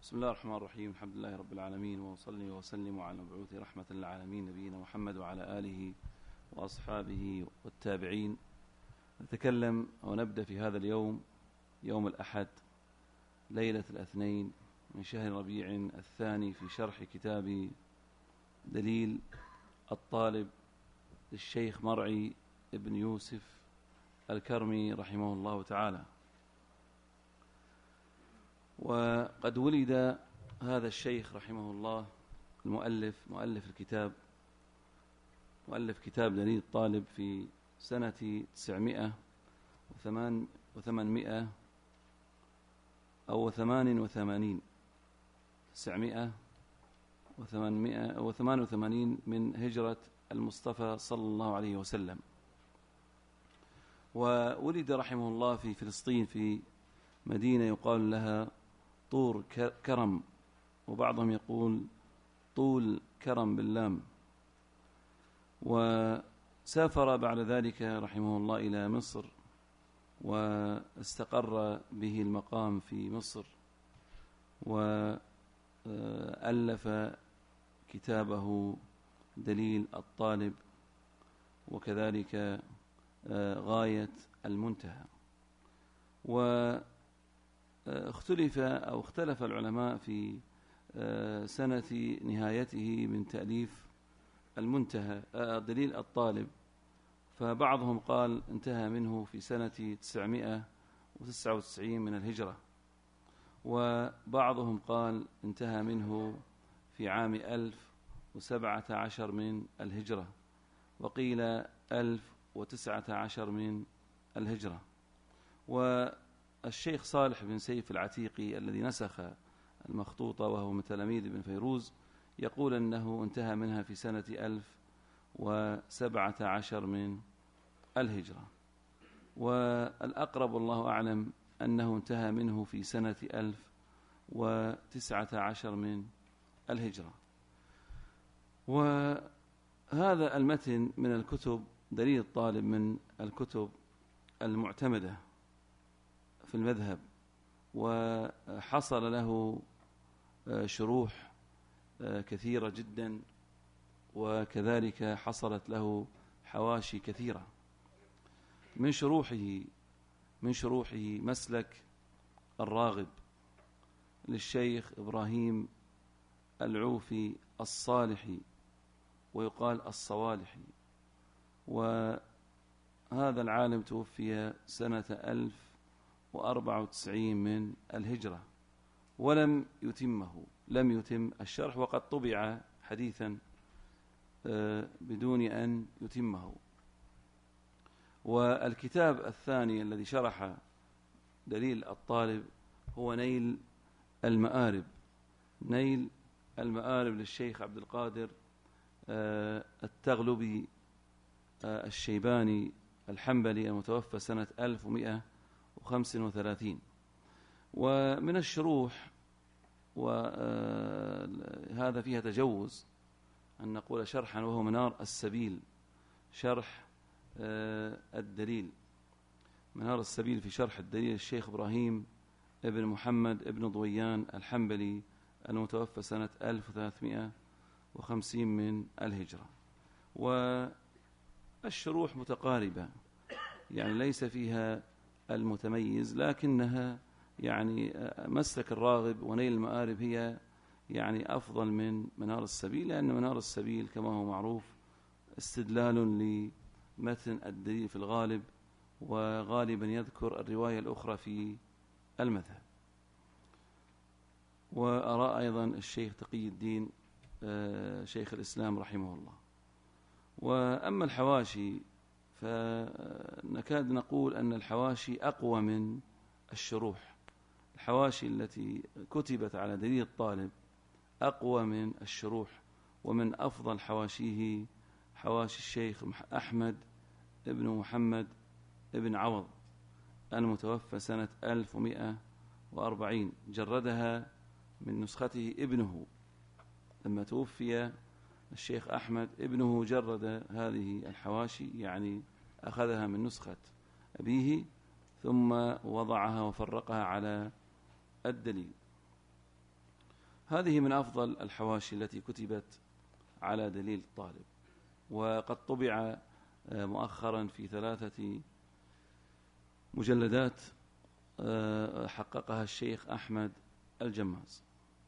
بسم الله الرحمن الرحيم. الحمد لله رب العالمين، وأصلي وسلم على المبعوث رحمة للعالمين نبينا محمد وعلى آله وأصحابه والتابعين. نتكلم ونبدأ في هذا اليوم، يوم الأحد ليلة الاثنين من شهر ربيع الثاني، في شرح كتاب دليل الطالب للشيخ مرعي ابن يوسف الكرمي رحمه الله تعالى. وقد ولد هذا الشيخ رحمه الله مؤلف كتاب دليل الطالب في سنة 988 أو 988 من هجرة المصطفى صلى الله عليه وسلم. وولد رحمه الله في فلسطين، في مدينة يقال لها طور كرم، وبعضهم يقول طول كرم باللام. وسافر بعد ذلك رحمه الله إلى مصر، واستقر به المقام في مصر، وألف كتابه دليل الطالب، وكذلك غاية المنتهى. اختلف العلماء في سنة نهايته من تأليف المنتهى دليل الطالب، فبعضهم قال انتهى منه في سنة 999 من الهجرة، وبعضهم قال انتهى منه في عام 1017 من الهجرة، وقيل 1019 من الهجرة. والشيخ صالح بن سيف العتيقي الذي نسخ المخطوطة وهو من تلاميذ ابن فيروز يقول أنه انتهى منها في سنة 1017 من الهجرة، والأقرب والله أعلم أنه انتهى منه في سنة 1019 من الهجرة. وهذا المتن من الكتب، دليل الطالب، من الكتب المعتمدة في المذهب، وحصل له شروح كثيرة جدا، وكذلك حصلت له حواشي كثيرة. من شروحه مسلك الراغب للشيخ إبراهيم العوفي الصالحي، ويقال الصوالحي، وهذا العالم توفي سنة 1094 من الهجرة، ولم يتم الشرح، وقد طبع حديثا بدون أن يتمه. والكتاب الثاني الذي شرح دليل الطالب هو نيل المآرب للشيخ عبد القادر التغلبي الشيباني الحنبلي، المتوفى سنة 1135. ومن الشروح، وهذا فيها تجوز أن نقول شرحا، وهو منار السبيل، شرح الدليل، منار السبيل في شرح الدليل الشيخ إبراهيم ابن محمد ابن ضويان الحنبلي، المتوفى سنة 1350 من الهجرة. والشروح متقاربة، يعني ليس فيها المتميز، لكنها يعني مسلك الراغب ونيل المآرب هي يعني أفضل من منار السبيل، لأن منار السبيل كما هو معروف استدلال لمتن الدليل في الغالب، وغالبا يذكر الرواية الأخرى في المذهب. وأرى أيضا الشيخ تقي الدين شيخ الإسلام رحمه الله. وأما الحواشي فنكاد نقول أن الحواشي أقوى من الشروح. الحواشي التي كتبت على دليل الطالب أقوى من الشروح، ومن أفضل حواشيه حواشي الشيخ أحمد ابن محمد ابن عوض، المتوفى سنة 1140، جردها من نسخته ابنه. لما توفي الشيخ أحمد، ابنه جرد هذه الحواشي، يعني أخذها من نسخة أبيه ثم وضعها وفرقها على الدليل. هذه من أفضل الحواشي التي كتبت على دليل الطالب، وقد طبع مؤخرا في 3 مجلدات حققها الشيخ أحمد الجماز،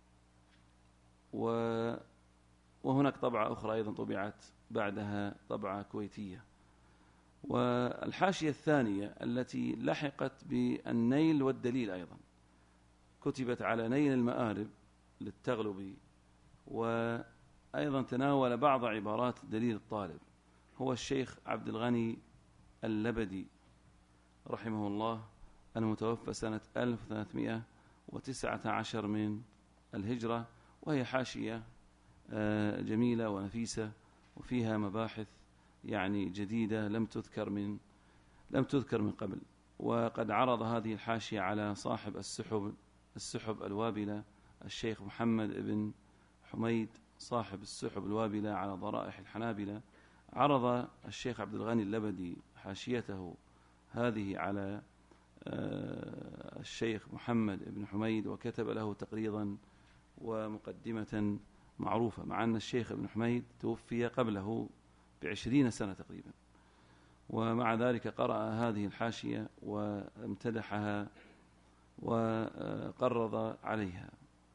وهناك طبعة أخرى أيضا طبعت بعدها طبعة كويتية. والحاشية الثانية التي لحقت بالنيل والدليل أيضا كتبت على نيل المآرب للتغلبي، وأيضا تناول بعض عبارات دليل الطالب هو الشيخ عبد الغني اللبدي رحمه الله، المتوفى سنة 1319 من الهجرة، وهي حاشية جميلة ونفيسة وفيها مباحث يعني جديدة لم تذكر من قبل. وقد عرض هذه الحاشية على صاحب السحب الوابلة الشيخ محمد بن حميد صاحب السحب الوابلة على ضرائح الحنابلة. عرض الشيخ عبد الغني اللبدي حاشيته هذه على الشيخ محمد بن حميد، وكتب له تقريضا ومقدمة معروفة، مع أن الشيخ ابن حميد توفي قبله ب20 سنة تقريبا، ومع ذلك قرأ هذه الحاشية وامتدحها وقرض عليها.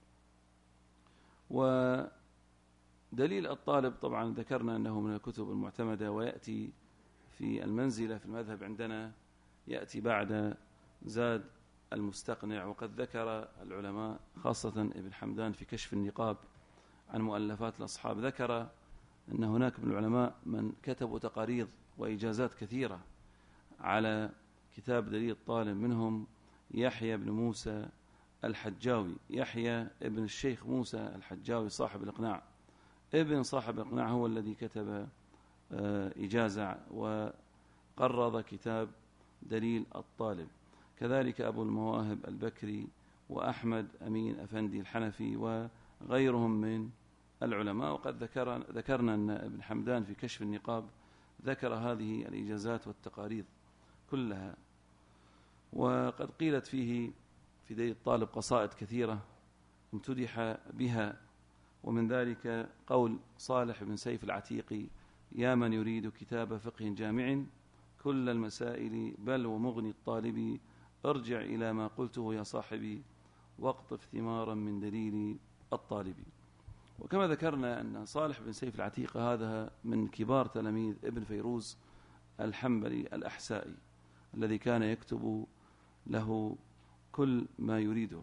ودليل الطالب طبعا ذكرنا أنه من الكتب المعتمدة، ويأتي في المنزلة في المذهب عندنا يأتي بعد زاد المستقنع. وقد ذكر العلماء خاصة ابن حمدان في كشف النقاب عن مؤلفات الأصحاب، ذكر أن هناك من العلماء من كتبوا تقاريض وإجازات كثيرة على كتاب دليل الطالب، منهم يحيى بن موسى الحجاوي، يحيى ابن الشيخ موسى الحجاوي صاحب الإقناع، ابن صاحب الإقناع هو الذي كتب إجازة وقرض كتاب دليل الطالب. كذلك أبو المواهب البكري وأحمد أمين أفندي الحنفي وغيرهم من العلماء. وقد ذكرنا أن ابن حمدان في كشف النقاب ذكر هذه الإجازات والتقاريض كلها. وقد قيلت فيه في دليل الطالب قصائد كثيرة امتدح بها، ومن ذلك قول صالح بن سيف العتيقي: يا من يريد كتاب فقه جامع كل المسائل بل ومغني الطالب، ارجع إلى ما قلته يا صاحبي واقطف ثمارا من دليل الطالب. وكما ذكرنا أن صالح بن سيف العتيقة هذا من كبار تلاميذ ابن فيروز الحنبلي الأحسائي الذي كان يكتب له كل ما يريده.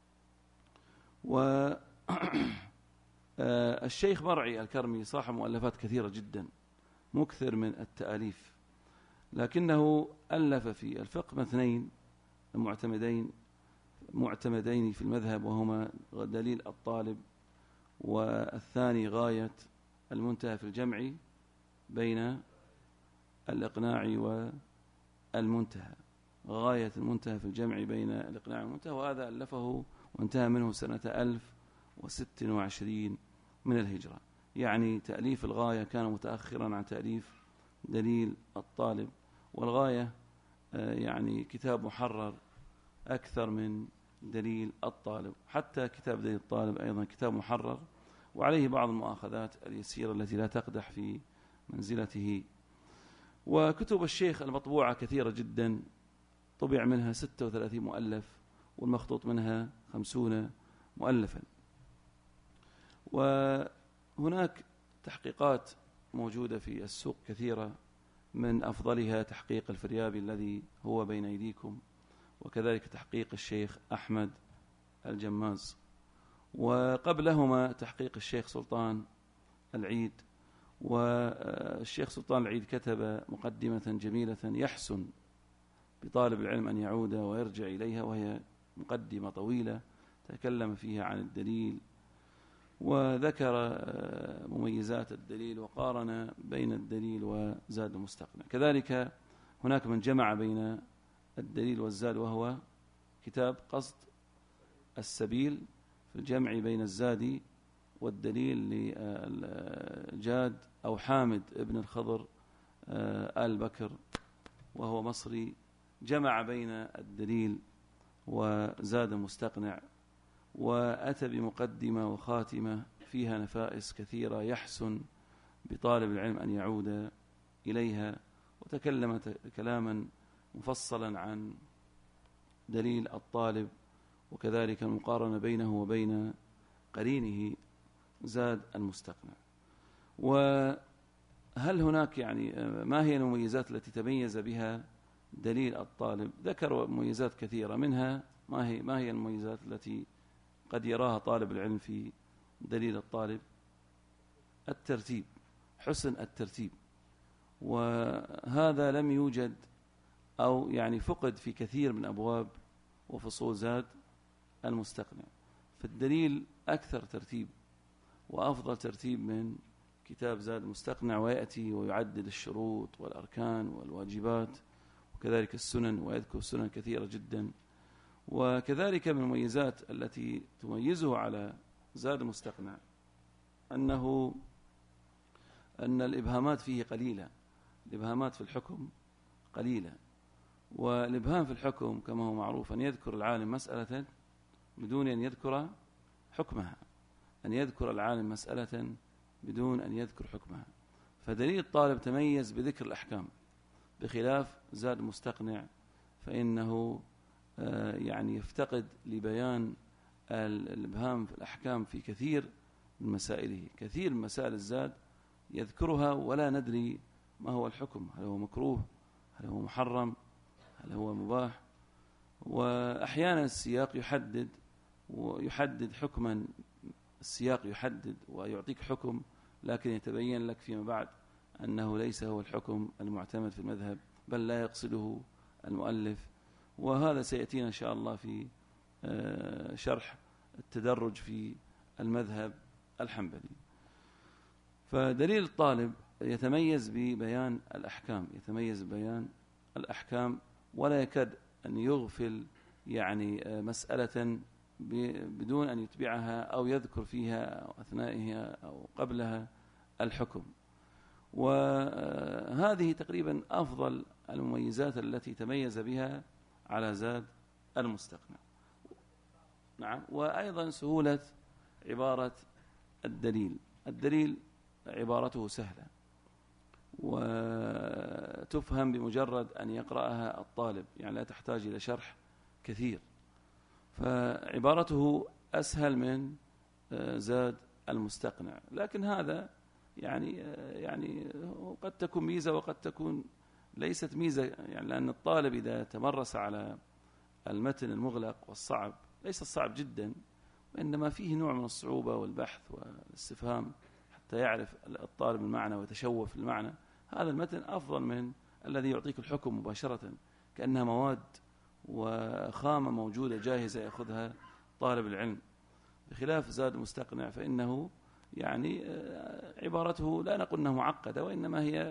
والشيخ مرعي الكرمي صاحب مؤلفات كثيرة جدا، مكثر من التأليف، لكنه ألف في الفقه مثنين معتمدين في المذهب، وهما دليل الطالب، والثاني غاية المنتهى في الجمع بين الإقناع والمنتهى، غاية المنتهى في الجمع بين الإقناع والمنتهى، وهذا ألفه وانتهى منه سنة 1026 من الهجرة. يعني تأليف الغاية كان متأخرا عن تأليف دليل الطالب، والغاية يعني كتاب محرر أكثر من دليل الطالب، حتى كتاب دليل الطالب أيضا كتاب محرر وعليه بعض المؤاخذات اليسيرة التي لا تقدح في منزلته. وكتب الشيخ المطبوعة كثيرة جدا، طبع منها 36 مؤلف، والمخطوط منها 50 مؤلفا. وهناك تحقيقات موجودة في السوق كثيرة، من أفضلها تحقيق الفريابي الذي هو بين أيديكم، وكذلك تحقيق الشيخ أحمد الجماز، وقبلهما تحقيق الشيخ سلطان العيد. والشيخ سلطان العيد كتب مقدمة جميلة يحسن بطالب العلم أن يعود ويرجع إليها، وهي مقدمة طويلة تكلم فيها عن الدليل وذكر مميزات الدليل وقارن بين الدليل وزاد المستقنع. كذلك هناك من جمع بين الدليل والزاد، وهو كتاب قصد السبيل في الجمع بين الزاد والدليل للجاد أو حامد ابن الخضر آل بكر، وهو مصري، جمع بين الدليل وزاد المستقنع. وأتى بمقدمة وخاتمة فيها نفائس كثيرة يحسن بطالب العلم أن يعود إليها، وتكلم كلاما مفصلا عن دليل الطالب، وكذلك المقارنة بينه وبين قرينه زاد المستقنع. وهل هناك ما هي المميزات التي تميز بها دليل الطالب؟ ذكر مميزات كثيرة، منها ما هي المميزات التي قد يراها طالب العلم في دليل الطالب؟ الترتيب، حسن الترتيب، وهذا لم يوجد أو فقد في كثير من أبواب وفصول زاد المستقنع. فالدليل أكثر ترتيب وأفضل ترتيب من كتاب زاد المستقنع، ويأتي ويعدد الشروط والأركان والواجبات وكذلك السنن، ويذكر سنن كثيرة جدا. وكذلك من المميزات التي تميزه على زاد المستقنع أن الإبهامات فيه قليلة، الإبهامات في الحكم قليلة. والإبهام في الحكم كما هو معروف أن يذكر العالم مسألة بدون أن يذكر حكمها، أن يذكر العالم مسألة بدون أن يذكر حكمها. فدليل الطالب تميز بذكر الأحكام، بخلاف زاد مستقنع فإنه يفتقد لبيان الإبهام في الأحكام في كثير من مسائله. كثير من مسائل الزاد يذكرها ولا ندري ما هو الحكم، هل هو مكروه، هل هو محرم، هل هو مباح. وأحيانا السياق يحدد حكما، السياق يحدد ويعطيك حكم، لكن يتبين لك فيما بعد أنه ليس هو الحكم المعتمد في المذهب، بل لا يقصده المؤلف. وهذا سيأتينا إن شاء الله في شرح التدرج في المذهب الحنبلي. فدليل الطالب يتميز ببيان الأحكام، ولا يكاد أن يغفل مسألة بدون أن يتبعها أو يذكر فيها أو أثنائها أو قبلها الحكم. وهذه تقريبا أفضل المميزات التي تميز بها على زاد المستقنع. نعم. وأيضا سهولة عبارة الدليل عبارته سهلة وتفهم بمجرد أن يقرأها الطالب، لا تحتاج إلى شرح كثير، فعبارته أسهل من زاد المستقنع. لكن هذا قد تكون ميزة وقد تكون ليست ميزة، لأن الطالب إذا تمرس على المتن المغلق والصعب، ليس الصعب جدا، وإنما فيه نوع من الصعوبة والبحث والاستفهام حتى يعرف الطالب المعنى ويتشوف المعنى، هذا المتن أفضل من الذي يعطيك الحكم مباشرة كأنها مواد وخامة موجودة جاهزة يأخذها طالب العلم. بخلاف زاد المستقنع فإنه عبارته لا نقول أنها معقدة، وإنما هي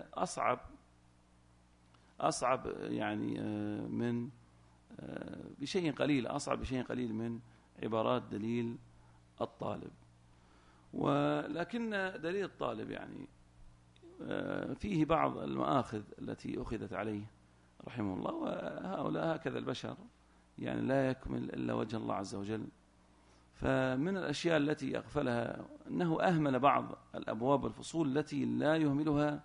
أصعب من بشيء قليل من عبارات دليل الطالب. ولكن دليل الطالب فيه بعض المآخذ التي أخذت عليه رحمه الله، وهؤلاء هكذا البشر لا يكمل إلا وجه الله عز وجل. فمن الأشياء التي أغفلها أنه أهمل بعض الأبواب والفصول التي لا يهملها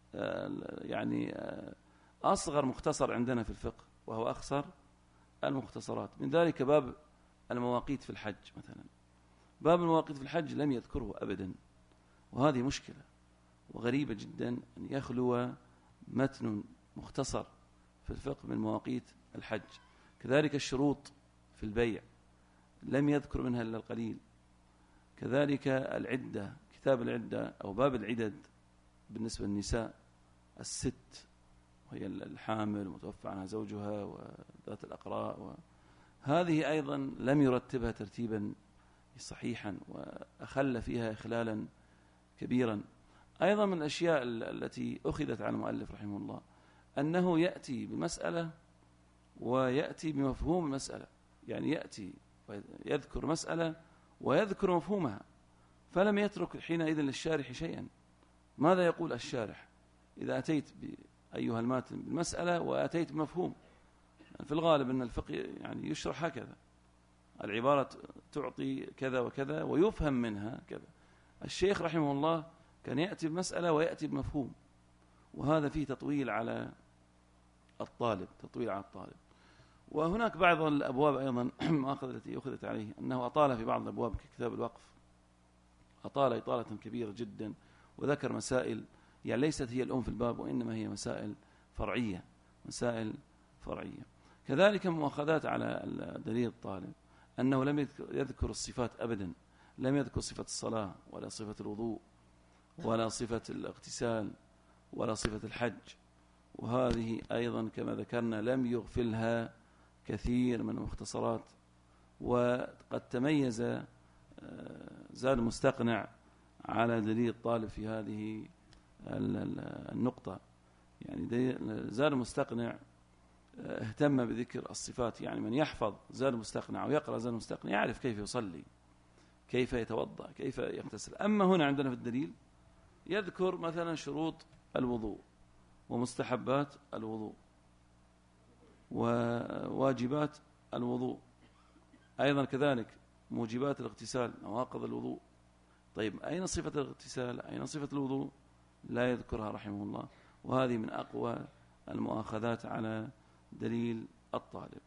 أصغر مختصر عندنا في الفقه، وهو أخصر المختصرات. من ذلك باب المواقيت في الحج مثلا، باب المواقيت في الحج لم يذكره أبدا، وهذه مشكلة وغريبة جدا أن يخلو متن مختصر في الفقه من مواقيت الحج. كذلك الشروط في البيع لم يذكر منها إلا القليل. كذلك العدة، كتاب العدة أو باب العدد بالنسبة للنساء الست، وهي الحامل ومتوفى عنها زوجها وذات الأقراء، هذه أيضا لم يرتبها ترتيبا صحيحا وأخل فيها إخلالا كبيرا. أيضا من الأشياء التي أخذت عن المؤلف رحمه الله أنه يأتي بمسألة ويأتي بمفهوم المسألة، يأتي ويذكر مسألة ويذكر مفهومها، فلم يترك حينئذ للشارح شيئا. ماذا يقول الشارح إذا أتيت أيها الماتن بالمسألة وأتيت بمفهوم؟ في الغالب أن الفقه يشرح هكذا، العبارة تعطي كذا وكذا ويفهم منها كذا. الشيخ رحمه الله كان يأتي بمسألة ويأتي بمفهوم، وهذا فيه تطويل على الطالب، وهناك بعض الأبواب أيضا المؤاخذة التي أخذت عليه أنه أطال في بعض الأبواب ككتاب الوقف، أطال إطالة كبيرة جدا، وذكر مسائل يعني ليست هي الأم في الباب، وإنما هي مسائل فرعية. كذلك مؤاخذات على دليل الطالب أنه لم يذكر الصفات أبدا، لم يذكر صفة الصلاة ولا صفة الوضوء ولا صفة الاغتسال ولا صفة الحج، وهذه أيضا كما ذكرنا لم يغفلها كثير من المختصرات. وقد تميز زاد المستقنع على دليل الطالب في هذه النقطة. يعني زاد المستقنع اهتم بذكر الصفات، يعني من يحفظ زاد المستقنع ويقرأ زاد المستقنع يعرف كيف يصلي، كيف يتوضأ، كيف يغتسل. أما هنا عندنا في الدليل يذكر مثلا شروط الوضوء ومستحبات الوضوء وواجبات الوضوء، أيضا كذلك موجبات الاغتسال، نواقض الوضوء. طيب أين صفة الاغتسال؟ أين صفة الوضوء؟ لا يذكرها رحمه الله، وهذه من أقوى المؤاخذات على دليل الطالب.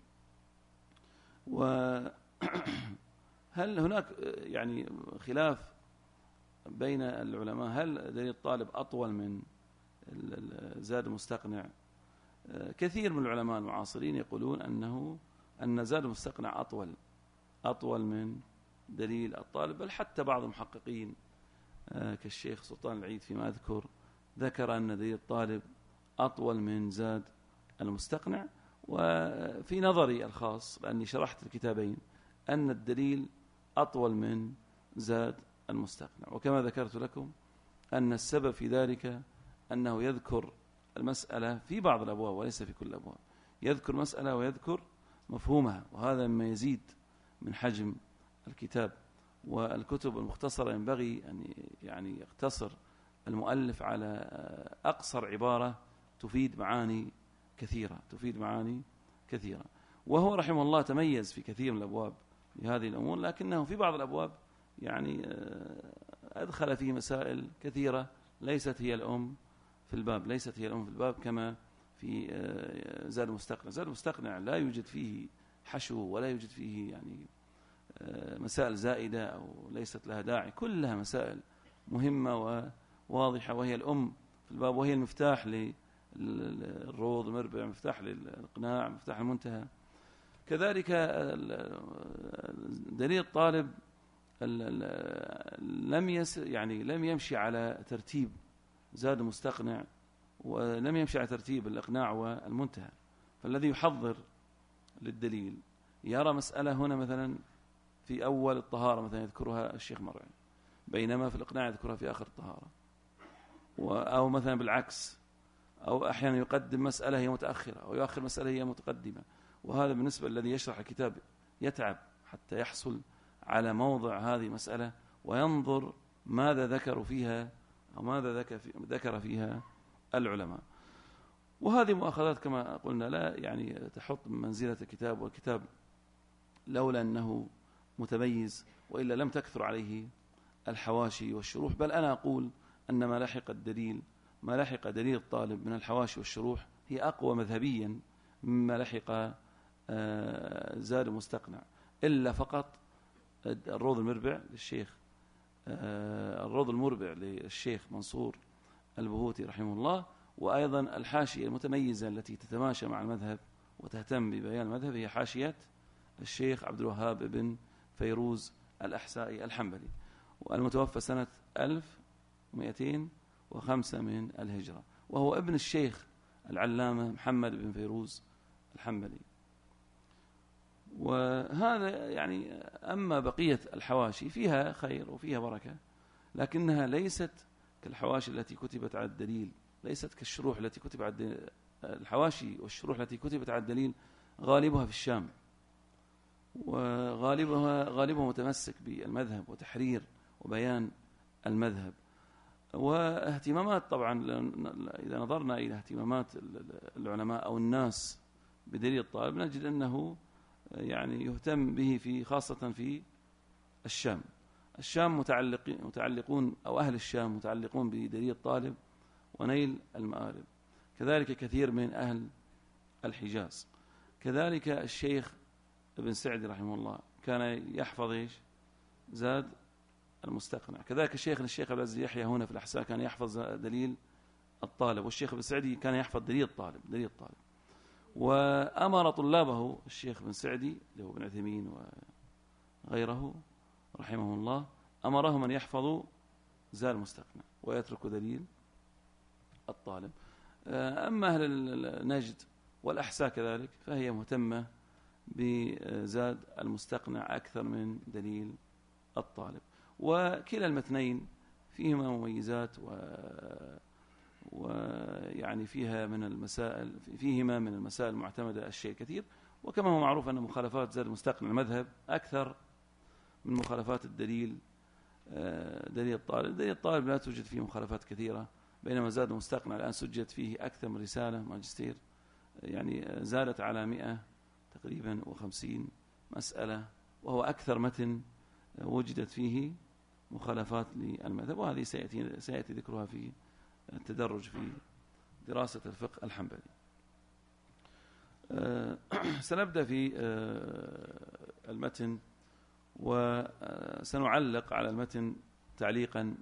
وهل هناك يعني خلاف بين العلماء، هل دليل الطالب أطول من زاد المستقنع؟ كثير من العلماء المعاصرين يقولون أن زاد المستقنع أطول من دليل الطالب، بل حتى بعض المحققين كالشيخ سلطان العيد فيما أذكر ذكر أن دليل الطالب أطول من زاد المستقنع. وفي نظري الخاص لأني شرحت الكتابين أن الدليل أطول من زاد المستقنع، وكما ذكرت لكم أن السبب في ذلك أنه يذكر المسألة في بعض الأبواب وليس في كل الأبواب، يذكر مسألة ويذكر مفهومها، وهذا مما يزيد من حجم الكتاب. والكتب المختصرة ينبغي أن يعني يقتصر المؤلف على أقصر عبارة تفيد معاني كثيرة. وهو رحمه الله تميز في كثير من الأبواب لهذه الأمور، لكنه في بعض الأبواب يعني أدخل فيه مسائل كثيرة ليست هي الأم في الباب، كما في زاد المستقنع لا يوجد فيه حشو ولا يوجد فيه يعني مسائل زائدة أو ليست لها داعي، كلها مسائل مهمة وواضحة، وهي الأم في الباب، وهي المفتاح للروض المربع، مفتاح للإقناع، مفتاح المنتهى. كذلك دليل الطالب لم يمشي على ترتيب زاد المستقنع، ولم يمشي على ترتيب الإقناع والمنتهى. فالذي يحضر للدليل يرى مسألة هنا مثلا في أول الطهارة مثلا يذكرها الشيخ مرعي، بينما في الإقناع يذكرها في آخر الطهارة، أو مثلا بالعكس، أو أحيانا يقدم مسألة هي متأخرة أو يؤخر مسألة هي متقدمة. وهذا بالنسبة الذي يشرح الكتاب يتعب حتى يحصل على موضع هذه مسألة وينظر ماذا ذكروا فيها أو ماذا ذكر فيها العلماء. وهذه مؤاخذات كما قلنا لا يعني تحط منزلة الكتاب، والكتاب لولا أنه متميز وإلا لم تكثر عليه الحواشي والشروح. بل أنا أقول أن ما لحق دليل الطالب من الحواشي والشروح هي أقوى مذهبيا مما لحق زاد المستقنع، إلا فقط الروض المربع للشيخ منصور البهوتي رحمه الله، وأيضا الحاشية المتميزة التي تتماشى مع المذهب وتهتم ببيان المذهب هي حاشية الشيخ عبد الوهاب بن فيروز الأحسائي الحنبلي، والمتوفى سنة 1205 من الهجرة، وهو ابن الشيخ العلامة محمد بن فيروز الحنبلي. وهذا يعني أما بقية الحواشي فيها خير وفيها بركة، لكنها ليست كالحواشي التي كتبت على الدليل، ليست كالشروح التي كتبت على الدليل. الحواشي والشروح التي كتبت على الدليل غالبها في الشام، وغالبها متمسك بالمذهب وتحرير وبيان المذهب. واهتمامات طبعا إذا نظرنا إلى اهتمامات العلماء أو الناس بدليل الطالب نجد أنه يعني يهتم به في خاصة في الشام. الشام متعلقون أو أهل الشام متعلقون بدليل الطالب ونيل المآرب، كذلك كثير من أهل الحجاز. كذلك الشيخ ابن سعدي رحمه الله كان يحفظ إيش؟ زاد المستقنع. كذلك الشيخ عبد العزيز يحيى هنا في الأحساء كان يحفظ دليل الطالب، والشيخ ابن سعدي كان يحفظ دليل الطالب. وأمر طلابه الشيخ بن سعدي اللي هو ابن عثيمين وغيره رحمه الله، أمرهم أن يحفظوا زاد المستقنع ويتركوا دليل الطالب. أما أهل النجد والأحساء كذلك فهي مهتمة بزاد المستقنع أكثر من دليل الطالب. وكلا المتنين فيهما مميزات ويعني فيهما من المسائل المعتمدة الشيء كثير. وكما هو معروف أن مخالفات زاد المستقنع المذهب أكثر من مخالفات دليل الطالب. دليل الطالب لا توجد فيه مخالفات كثيرة، بينما زاد المستقنع الآن سجلت فيه أكثر من رسالة ماجستير، يعني زادت على 100 تقريبا و50 مسألة، وهو أكثر متن وجدت فيه مخالفات للمذهب، وهذه سيأتي ذكرها في التدرج في دراسة الفقه الحنبلي. سنبدأ في المتن، وسنعلق على المتن تعليقا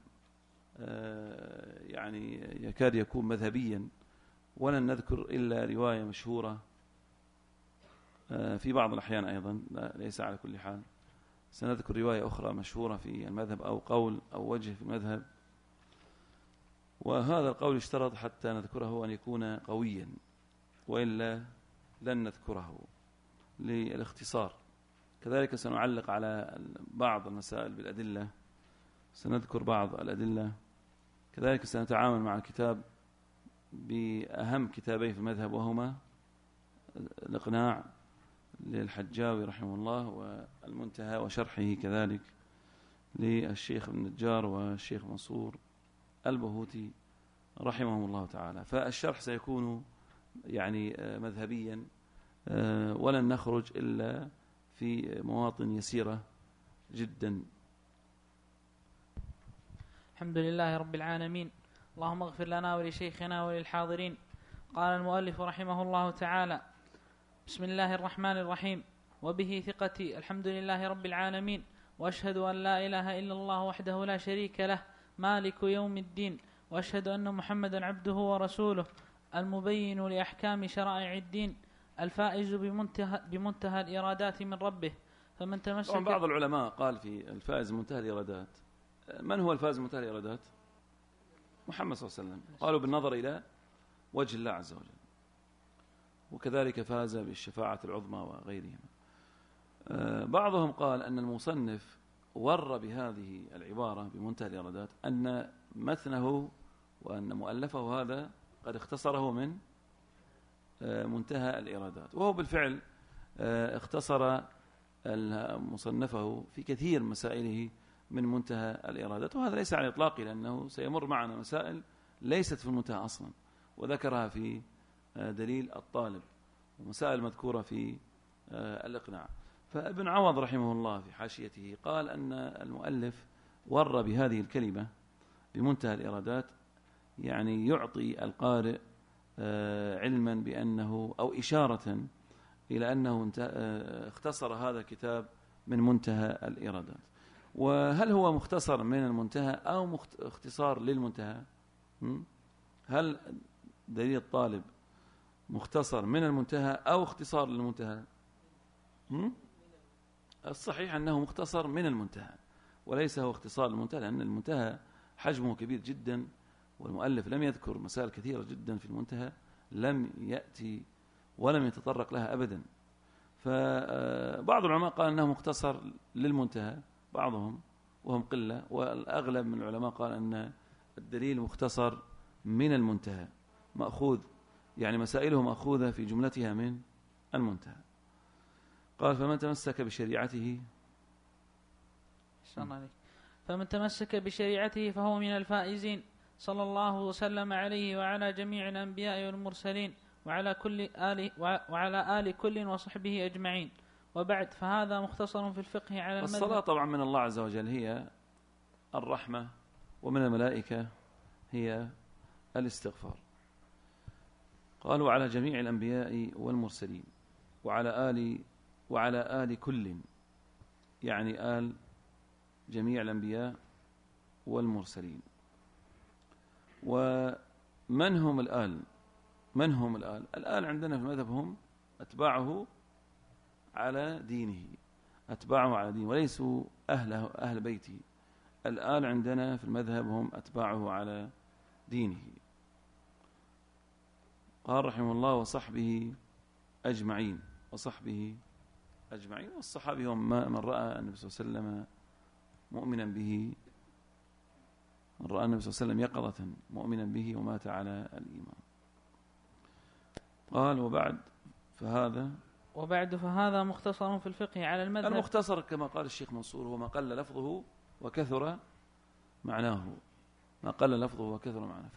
يعني يكاد يكون مذهبيا، ولن نذكر إلا رواية مشهورة في بعض الأحيان أيضا، ليس على كل حال. سنذكر رواية أخرى مشهورة في المذهب أو قول أو وجه في المذهب، وهذا القول اشترط حتى نذكره أن يكون قويا، وإلا لن نذكره للاختصار. كذلك سنعلق على بعض المسائل بالأدلة، سنذكر بعض الأدلة. كذلك سنتعامل مع الكتاب بأهم كتابين في المذهب، وهما الإقناع للحجاوي رحمه الله، والمنتهى وشرحه كذلك للشيخ ابن النجار والشيخ منصور البهوتي رحمهم الله تعالى. فالشرح سيكون يعني مذهبيا، ولن نخرج إلا في مواطن يسيرة جدا. الحمد لله رب العالمين، اللهم اغفر لنا ولشيخنا وللحاضرين. قال المؤلف رحمه الله تعالى: بسم الله الرحمن الرحيم، وبه ثقتي، الحمد لله رب العالمين، وأشهد أن لا إله إلا الله وحده لا شريك له مالك يوم الدين، وأشهد أن محمدا عبده ورسوله المبين لأحكام شرائع الدين، الفائز بمنتهى الإرادات من ربه. فمن تمسك. بعض العلماء قال في الفائز منتهى الإرادات، من هو الفائز منتهى الإرادات؟ محمد صلى الله عليه وسلم، قالوا بالنظر إلى وجه الله عز وجل، وكذلك فاز بالشفاعة العظمى وغيرهما. بعضهم قال أن المصنف ور بهذه العبارة بمنتهى الإرادات أن متنه وأن مؤلفه هذا قد اختصره من منتهى الإرادات، وهو بالفعل اختصر مصنفه في كثير مسائله من منتهى الإرادات، وهذا ليس على إطلاقه، لأنه سيمر معنا مسائل ليست في المنتهى أصلا، وذكرها في دليل الطالب، ومسائل مذكورة في الإقناع. فابن عوض رحمه الله في حاشيته قال أن المؤلف ور بهذه الكلمة بمنتهى الإرادات، يعني يعطي القارئ علما بأنه أو إشارة إلى أنه اختصر هذا الكتاب من منتهى الإرادات. وهل هو مختصر من المنتهى أو اختصار للمنتهى؟ هل دليل الطالب مختصر من المنتهى أو اختصار للمنتهى؟ الصحيح أنه مختصر من المنتهى، وليس هو اختصار للمنتهى، لأن المنتهى حجمه كبير جدا، والمؤلف لم يذكر مسائل كثيرة جدا في المنتهى، لم يأتي ولم يتطرق لها أبدا. فبعض العلماء قال أنه مختصر للمنتهى، بعضهم وهم قلة، والأغلب من العلماء قال أن الدليل مختصر من المنتهى، مأخوذ يعني مسائله مأخوذة في جملتها من المنتهى. قال: فمن تمسك بشريعته فمن تمسك بشريعته فهو من الفائزين، صلى الله وسلم عليه وعلى جميع الأنبياء والمرسلين وعلى آل كل وصحبه أجمعين. وبعد، فهذا مختصر في الفقه على المذهب. الصلاة طبعا من الله عز وجل هي الرحمة، ومن الملائكة هي الاستغفار. قالوا على جميع الأنبياء والمرسلين وعلى آل كل، يعني آل جميع الأنبياء والمرسلين. ومن هم الآل؟ من هم الآل؟ الآل عندنا في المذهب هم أتباعه على دينه، أتباعه على دينه، وليسوا أهل بيته. الآل عندنا في المذهب هم أتباعه على دينه. قال رحمه الله وصحبه أجمعين، وصحبه أجمعين. والصحابي هم من رأى النبي صلى الله عليه وسلم مؤمنا به، من رأى النبي صلى الله عليه وسلم يقظة مؤمنا به ومات على الإيمان. قال وبعد فهذا مختصر في الفقه على المذهب. المختصر كما قال الشيخ منصور هو ما قل لفظه وكثر معناه. ما قل لفظه وكثر معناه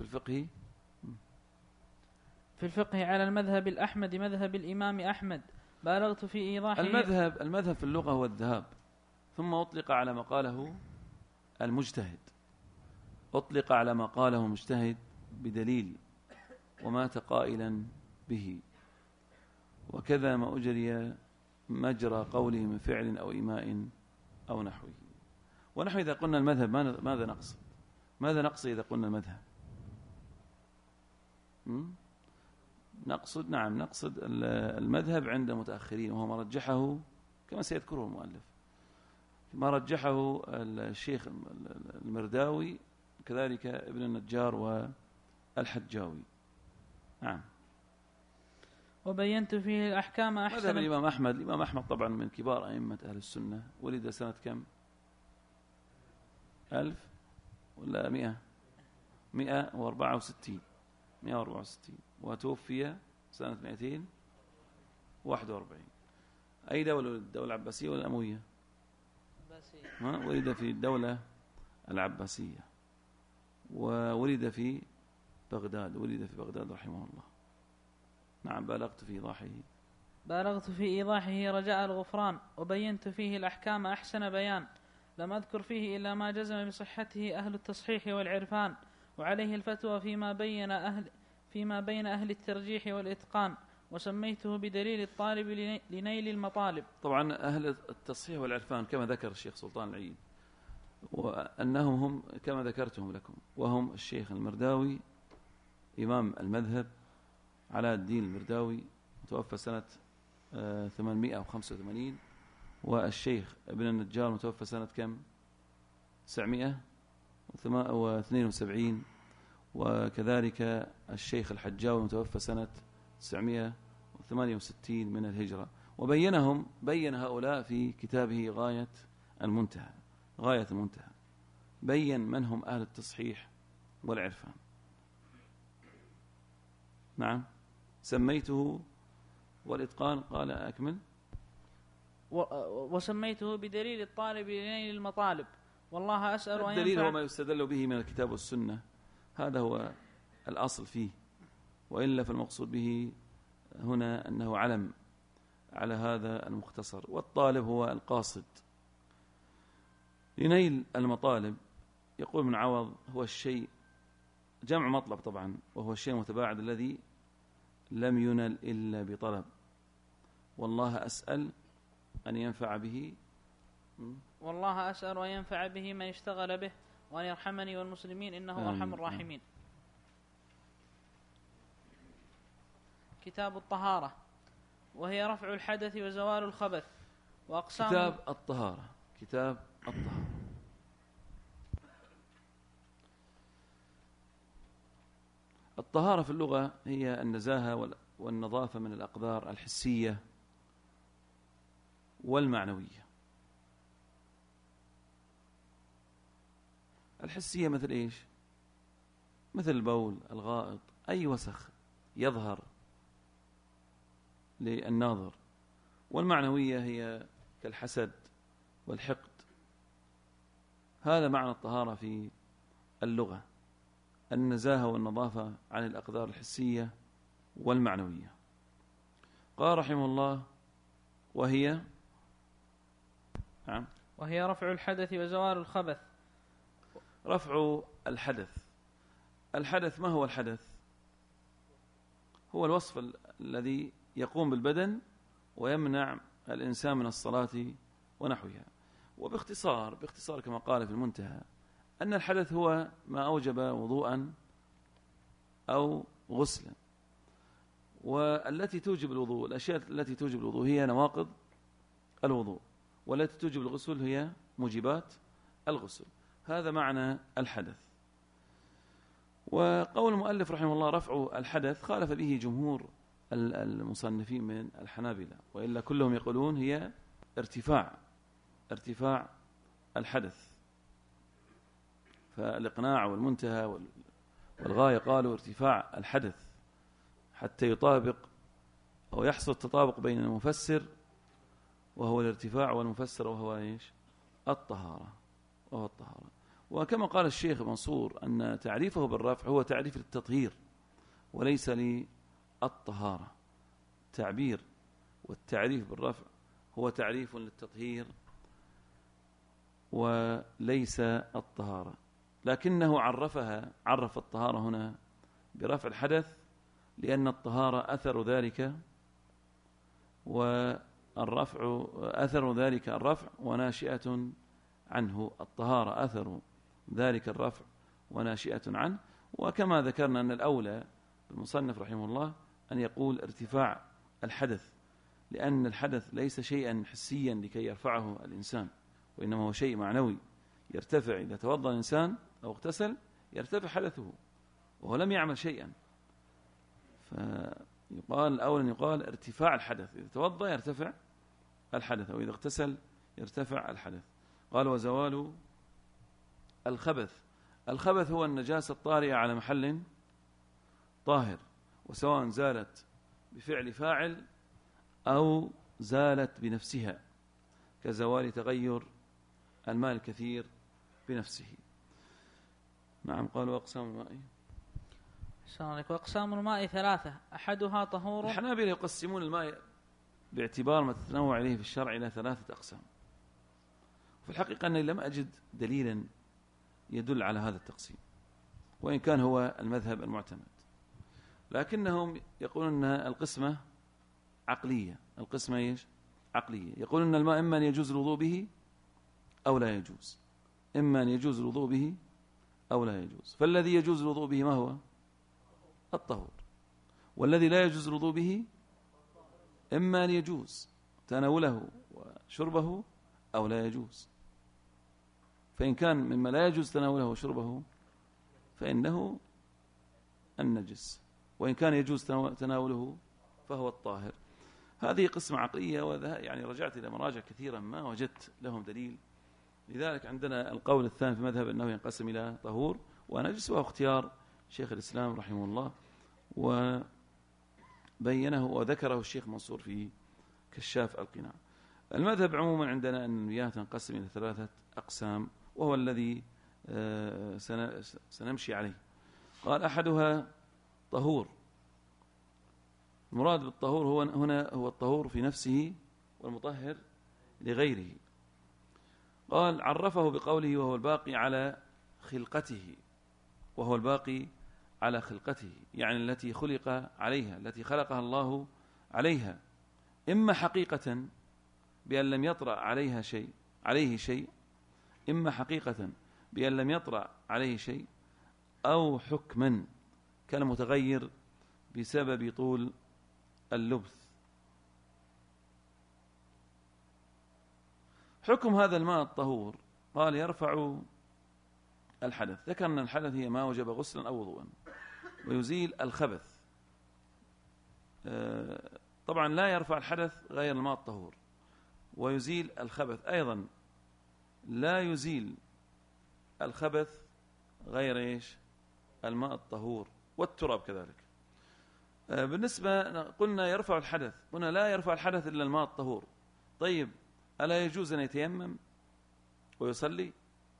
في الفقه على المذهب الأحمد، مذهب الإمام أحمد. بالغت في إيضاحه. المذهب في اللغة هو الذهاب، ثم أطلق على ما قاله المجتهد، أطلق على ما قاله مجتهد بدليل ومات قائلا به، وكذا ما أجري مجرى قوله من فعل أو إيماء أو نحوه. ونحن إذا قلنا المذهب ماذا نقصد؟ ماذا نقصد إذا قلنا المذهب؟ نقصد المذهب عند المتأخرين، وهو ما رجحه كما سيذكره المؤلف، ما رجحه الشيخ المرداوي كذلك ابن النجار والحجاوي. نعم. وبينت فيه الأحكام أحسن. مذهب الإمام أحمد طبعا من كبار أئمة أهل السنة، ولد سنة كم؟ 1000 ولا 164 وتوفي سنة 241. أي دولة؟ الدولة العباسية ولا الأموية؟ ولد في الدولة العباسية، وولد في بغداد رحمه الله. نعم. بالغت في إيضاحه رجاء الغفران. وبينت فيه الأحكام أحسن بيان، لم أذكر فيه إلا ما جزم بصحته أهل التصحيح والعرفان، وعليه الفتوى فيما بين أهل الترجيح والإتقان، وسميته بدليل الطالب لنيل المطالب. طبعا أهل التصحيح والعرفان كما ذكر الشيخ سلطان العيد، وأنهم هم كما ذكرتهم لكم، وهم الشيخ المرداوي إمام المذهب علاء الدين المرداوي متوفى سنة 885، والشيخ ابن النجار متوفى سنة كم؟ 972، وكذلك الشيخ الحجاوي متوفى سنة 968 من الهجرة. بين هؤلاء في كتابه غاية المنتهى، بين من هم أهل التصحيح والعرفان. نعم. سميته والإتقان، قال أكمل. وسميته بدليل الطالب لنيل المطالب، والله أسأل أن الدليل هو ما يستدل به من الكتاب والسنة، هذا هو الأصل فيه، وإلا فالمقصود به هنا أنه علم على هذا المختصر، والطالب هو القاصد لنيل المطالب. يقول ابن عوض هو الشيء، جمع مطلب طبعا، وهو الشيء المتباعد الذي لم ينل إلا بطلب، والله أسأل أن ينفع به، من اشتغل به، وأن يرحمني والمسلمين إنه أرحم الراحمين. كتاب الطهارة، وهي رفع الحدث وزوال الخبث وأقسام. كتاب الطهارة. الطهارة في اللغة هي النزاهة والنظافة من الأقدار الحسية والمعنوية. الحسية مثل إيش؟ مثل البول، الغائط، أي وسخ يظهر للناظر. والمعنوية هي كالحسد والحقد. هذا معنى الطهارة في اللغة، النزاهة والنظافة عن الأقدار الحسية والمعنوية. قال رحمه الله وهي نعم. وهي رفع الحدث وزوال الخبث. رفع الحدث. الحدث ما هو الحدث؟ هو الوصف الذي يقوم بالبدن ويمنع الإنسان من الصلاة ونحوها. وباختصار كما قال في المنتهى أن الحدث هو ما أوجب وضوءا أو غسلا. والتي توجب الوضوء، الأشياء التي توجب الوضوء هي نواقض الوضوء، والتي توجب الغسل هي موجبات الغسل. هذا معنى الحدث. وقول المؤلف رحمه الله رفع الحدث خالف به جمهور المصنفين من الحنابلة، وإلا كلهم يقولون هي ارتفاع الحدث. فالإقناع والمنتهى والغاية قالوا ارتفاع الحدث حتى يطابق أو يحصل التطابق بين المفسر وهو الارتفاع والمفسر وهو إيش؟ الطهارة. وكما قال الشيخ منصور أن تعريفه بالرفع هو تعريف للتطهير وليس للطهارة. تعبير والتعريف بالرفع هو تعريف للتطهير وليس الطهارة، لكنه عرف الطهارة هنا برفع الحدث لأن الطهارة أثر ذلك، والرفع أثر ذلك الرفع وناشئة عنه. الطهارة أثر ذلك الرفع وناشئة عنه. وكما ذكرنا أن الأولى المصنف رحمه الله أن يقول ارتفاع الحدث، لأن الحدث ليس شيئا حسيا لكي يرفعه الإنسان، وإنما هو شيء معنوي يرتفع. إذا توضأ الإنسان أو اغتسل يرتفع حدثه وهو لم يعمل شيئا. فيقال الأول يقال ارتفاع الحدث، إذا توضأ يرتفع الحدث، أو إذا اغتسل يرتفع الحدث. قال وزوال الخبث. الخبث هو النجاسة الطارئة على محل طاهر، وسواء زالت بفعل فاعل أو زالت بنفسها، كزوال تغير الماء الكثير بنفسه. نعم. قالوا أقسام الماء. وأقسام الماء ثلاثة، أحدها طهور. الحنابلة يقسمون الماء باعتبار ما تتنوع عليه في الشرع إلى ثلاثة أقسام. في الحقيقة أني لم أجد دليلا يدل على هذا التقسيم، وإن كان هو المذهب المعتمد، لكنهم يقولون أن القسمة عقلية. القسمة إيش؟ عقلية. يقولون أن الماء إما أن يجوز الوضوء به أو لا يجوز، إما أن يجوز الوضوء به أو لا يجوز. فالذي يجوز الوضوء به ما هو؟ الطهور. والذي لا يجوز الوضوء به إما أن يجوز تناوله وشربه أو لا يجوز. فإن كان مما لا يجوز تناوله وشربه فإنه النجس، وإن كان يجوز تناوله فهو الطاهر. هذه قسمة عقلية، يعني رجعت إلى مراجع كثيرا ما وجدت لهم دليل. لذلك عندنا القول الثاني في مذهب أنه ينقسم إلى طهور ونجس، وهو اختيار شيخ الإسلام رحمه الله، وبينه وذكره الشيخ منصور في كشاف القناع. المذهب عموما عندنا أن المياه تنقسم إلى ثلاثة أقسام، وهو الذي سنمشي عليه. قال أحدها طهور. المراد بالطهور هنا هو الطهور في نفسه والمطهر لغيره. قال عرفه بقوله وهو الباقي على خلقته، وهو الباقي على خلقته يعني التي خلق عليها، التي خلقها الله عليها، إما حقيقة بأن لم يطرأ عليه شيء، إما حقيقة بأن لم يطرأ عليه شيء، أو حكما كالمتغير بسبب طول اللبث. حكم هذا الماء الطهور قال يرفع الحدث. ذكرنا الحدث هي ما وجب غسلا أو وضوءا، ويزيل الخبث. طبعا لا يرفع الحدث غير الماء الطهور، ويزيل الخبث أيضا لا يزيل الخبث غير إيش؟ الماء الطهور، والتراب كذلك. بالنسبة قلنا يرفع الحدث، هنا لا يرفع الحدث إلا الماء الطهور. طيب ألا يجوز أن يتيمم ويصلي؟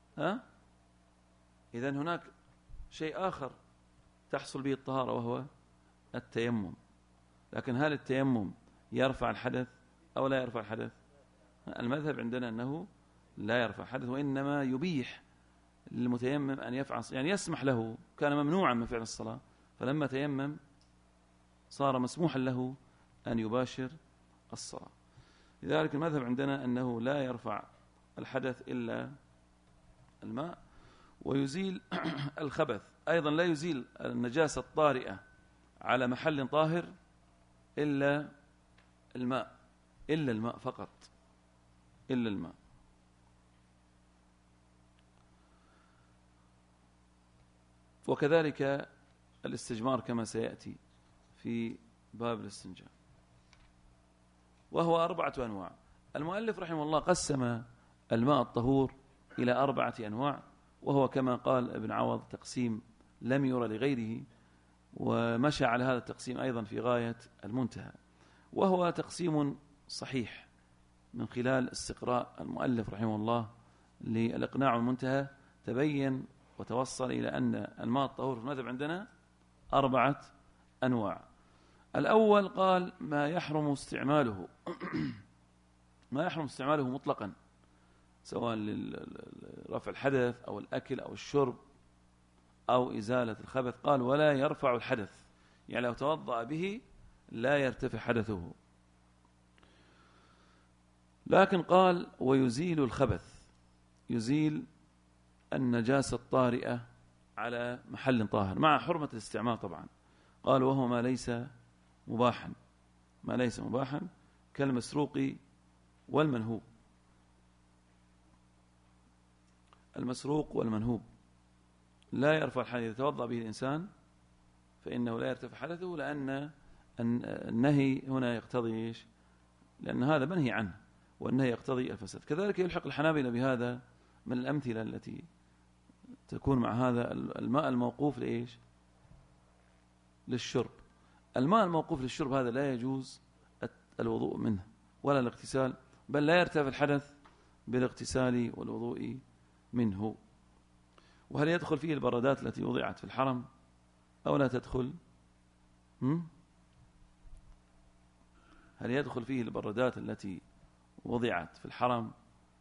إذن هناك شيء آخر تحصل به الطهارة وهو التيمم. لكن هل التيمم يرفع الحدث أو لا يرفع الحدث؟ المذهب عندنا أنه لا يرفع الحدث، وإنما يبيح للمتيمم أن يفعل، يعني يسمح له، كان ممنوعا من فعل الصلاة، فلما تيمم صار مسموحا له أن يباشر الصلاة. لذلك المذهب عندنا أنه لا يرفع الحدث إلا الماء، ويزيل الخبث أيضا، لا يزيل النجاسة الطارئة على محل طاهر إلا الماء، إلا الماء فقط، إلا الماء. وكذلك الاستجمار كما سيأتي في باب الاستنجاء، وهو 4 أنواع. المؤلف رحمه الله قسم الماء الطهور إلى 4 أنواع، وهو كما قال ابن عوض تقسيم لم يرى لغيره، ومشى على هذا التقسيم أيضا في غاية المنتهى، وهو تقسيم صحيح من خلال استقراء المؤلف رحمه الله للإقناع المنتهى، تبين وتوصل إلى أن الماء الطهور في المذهب عندنا 4 أنواع. الأول قال ما يحرم استعماله ما يحرم استعماله مطلقا، سواء لرفع الحدث أو الأكل أو الشرب أو إزالة الخبث. قال ولا يرفع الحدث، يعني لو توضأ به لا يرتفع حدثه. لكن قال ويزيل الخبث، يزيل النجاسة الطارئة على محل طاهر مع حرمة الاستعمال طبعا. قال وهو ما ليس مباحا، ما ليس مباحا كالمسروق والمنهوب. المسروق والمنهوب لا يرفع الحدث، يتوضأ به الإنسان فإنه لا يرتفع حدثه، لأن النهي هنا يقتضي إيش؟ لأن هذا منهي عنه، والنهي يقتضي الفساد. كذلك يلحق الحنابلة بهذا من الأمثلة التي تكون مع هذا الماء الموقوف لإيش؟ للشرب. الماء الموقوف للشرب هذا لا يجوز الوضوء منه ولا الاغتسال، بل لا يرتفع الحدث بالاغتسال والوضوء منه. وهل يدخل فيه البرادات التي وضعت في الحرم أو لا تدخل؟ هل يدخل فيه البرادات التي وضعت في الحرم؟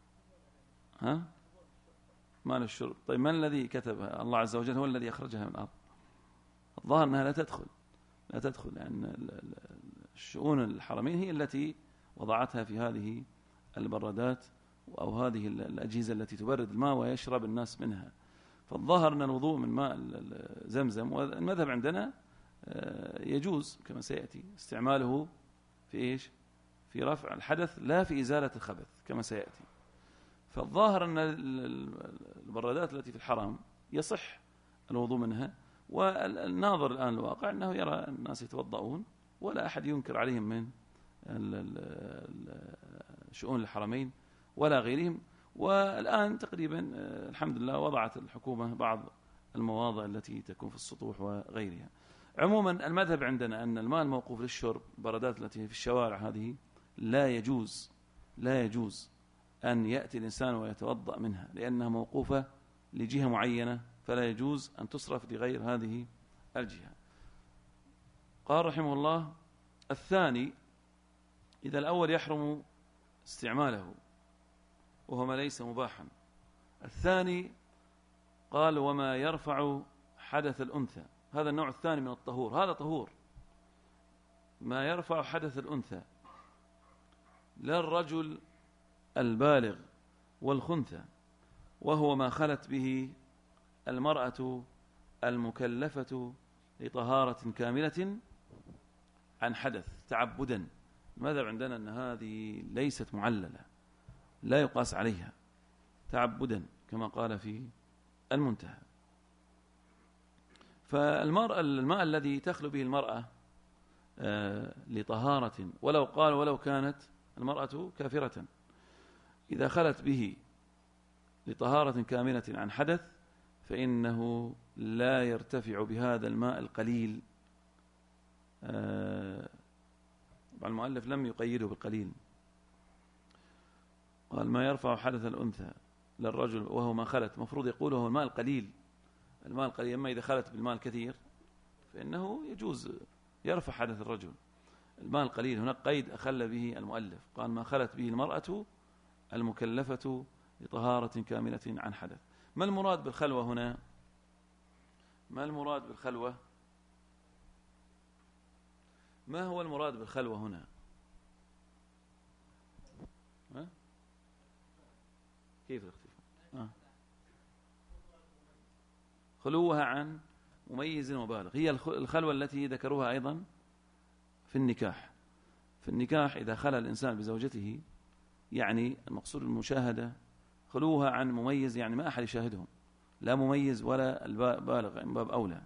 ما للشرب. طيب من الذي كتبها؟ الله عز وجل هو الذي أخرجها من الأرض. الظاهر أنها لا تدخل، لا تدخل، لأن الشؤون الحرمين هي التي وضعتها في هذه البرادات أو هذه الأجهزة التي تبرد الماء ويشرب الناس منها. فالظاهر أن الوضوء من ماء زمزم، والمذهب عندنا يجوز كما سيأتي استعماله في إيش؟ في رفع الحدث لا في إزالة الخبث كما سيأتي. فالظاهر أن البرادات التي في الحرم يصح الوضوء منها، والناظر الآن الواقع أنه يرى الناس يتوضؤون ولا أحد ينكر عليهم من شؤون الحرمين ولا غيرهم. والآن تقريبا الحمد لله وضعت الحكومة بعض المواضع التي تكون في السطوح وغيرها. عموما المذهب عندنا أن الماء الموقوف للشرب، البرادات التي في الشوارع هذه لا يجوز أن يأتي الإنسان ويتوضأ منها، لأنها موقوفة لجهة معينة، فلا يجوز أن تصرف لغير هذه الجهة. قال رحمه الله الثاني، إذا الأول يحرم استعماله وهو ما ليس مباحا، الثاني قال وما يرفع حدث الأنثى. هذا النوع الثاني من الطهور، هذا طهور ما يرفع حدث الأنثى، لا الرجل البالغ والخنثى، وهو ما خلت به المرأة المكلفة لطهارة كاملة عن حدث تعبدا. المذهب عندنا أن هذه ليست معللة، لا يقاس عليها تعبدا كما قال في المنتهى. الماء الذي تخلو به المرأة لطهارة، ولو كانت المرأة كافرة، إذا خلت به لطهارة كاملة عن حدث فإنه لا يرتفع بهذا الماء القليل. المؤلف لم يقيده بالقليل، قال ما يرفع حدث الأنثى للرجل وهو ما خلت، مفروض يقول هو الماء القليل. الماء القليل، أما إذا خلت بالماء الكثير فإنه يجوز يرفع حدث الرجل. الماء القليل هناك قيد أخل به المؤلف، قال ما خلت به المرأة المكلفة لطهارة كاملة عن حدث. ما المراد بالخلوة هنا؟ ما المراد بالخلوة؟ ما هو المراد بالخلوة هنا؟ كيف الاختفاء؟ خلوها عن مميز وبالغ. هي الخلوة التي ذكروها أيضا في النكاح. في النكاح إذا خلى الإنسان بزوجته، يعني المقصود المشاهدة، خلوها عن مميز، يعني ما أحد يشاهدهم، لا مميز ولا البالغ من باب أولى.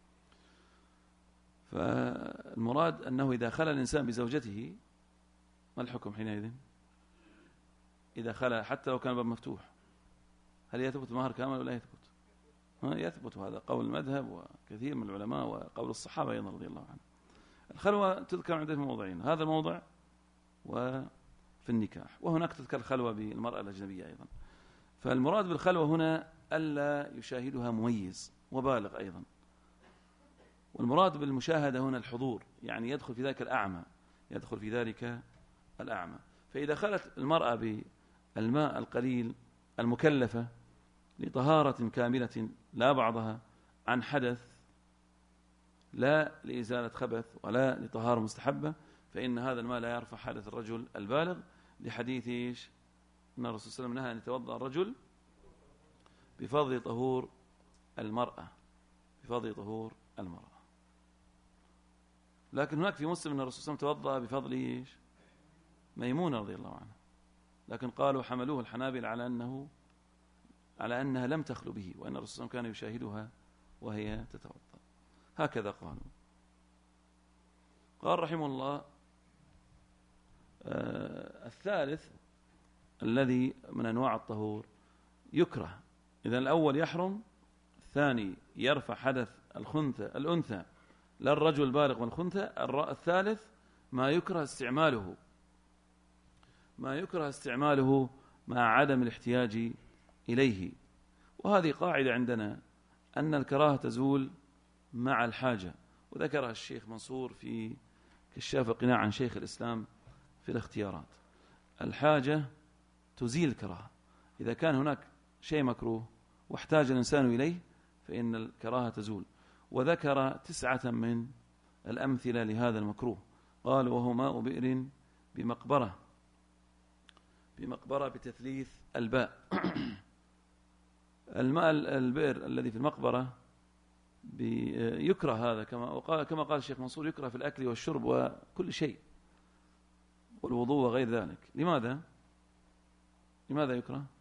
فالمراد أنه إذا خلى الإنسان بزوجته، ما الحكم حينئذ؟ إذا خلى حتى لو كان باب مفتوح، هل يثبت مهر كامل ولا يثبت؟ يثبت. هذا قول المذهب وكثير من العلماء وقول الصحابة أيضا رضي الله عنهم. الخلوة تذكر عندهم موضعين، هذا الموضع وفي النكاح، وهناك تذكر الخلوة بالمرأة الأجنبية أيضا. فالمراد بالخلوة هنا ألا يشاهدها مميز وبالغ أيضا. والمراد بالمشاهدة هنا الحضور، يعني يدخل في ذلك الأعمى، يدخل في ذلك الأعمى. فإذا خلت المرأة بالماء القليل المكلفة لطهارة كاملة لا بعضها عن حدث، لا لإزالة خبث ولا لطهارة مستحبة، فإن هذا الماء لا يرفع حدث الرجل البالغ، لحديث إيش؟ أن الرسول صلى الله عليه وسلم نهى أن يتوضأ الرجل بفضل طهور المرأة، بفضل طهور المرأة. لكن هناك في مسلم أن الرسول صلى الله عليه وسلم توضأ بفضل إيش؟ ميمونة رضي الله عنها، لكن قالوا حملوه الحنابلة على أنها لم تخلو به، وأن الرسول صلى الله عليه وسلم كان يشاهدها وهي تتوضأ. هكذا قالوا. قال رحمه الله الثالث الذي من أنواع الطهور يكره. إذن الأول يحرم، الثاني يرفع حدث الأنثى لا الرجل البالغ والخنثى، الثالث ما يكره استعماله مع عدم الاحتياج إليه. وهذه قاعدة عندنا أن الكراهة تزول مع الحاجة، وذكرها الشيخ منصور في كشاف القناع عن شيخ الإسلام في الاختيارات. الحاجة تزيل الكراهة. إذا كان هناك شيء مكروه واحتاج الإنسان إليه فإن الكراهة تزول. وذكر 9 من الأمثلة لهذا المكروه. قال وهو ماء بئر بمقبرة بتثليث الباء. الماء البئر الذي في المقبرة يكره هذا، كما قال الشيخ منصور، يكره في الأكل والشرب وكل شيء والوضوء وغير ذلك. لماذا يكره؟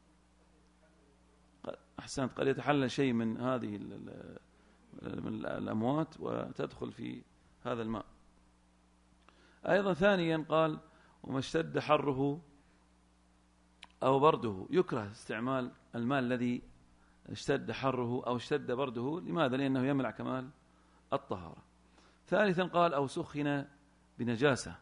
أحسنت، قد يتحلل شيء من هذه من الأموات وتدخل في هذا الماء. أيضا ثانيا قال وما اشتد حره أو برده، يكره استعمال الماء الذي اشتد حره أو اشتد برده. لماذا؟ لأنه يمنع كمال الطهارة. ثالثا قال أو سخن بنجاسة،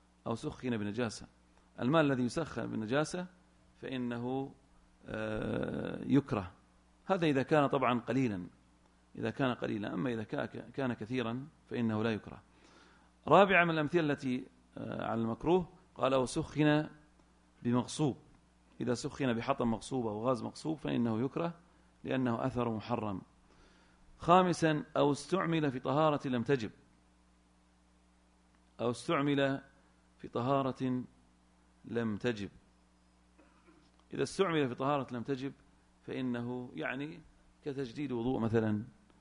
الماء الذي يسخن بالنجاسة فإنه يكره. هذا إذا كان طبعا قليلا، أما إذا كان كثيرا فإنه لا يكره. رابعا من الأمثلة التي على المكروه قال أو سخن بمغصوب، إذا سخن بحطب مغصوب أو غاز مغصوب فإنه يكره لأنه أثر محرم. خامسا أو استعمل في طهارة لم تجب، إذا استعمل في طهارة لم تجب فإنه يعني كتجديد وضوء مثلا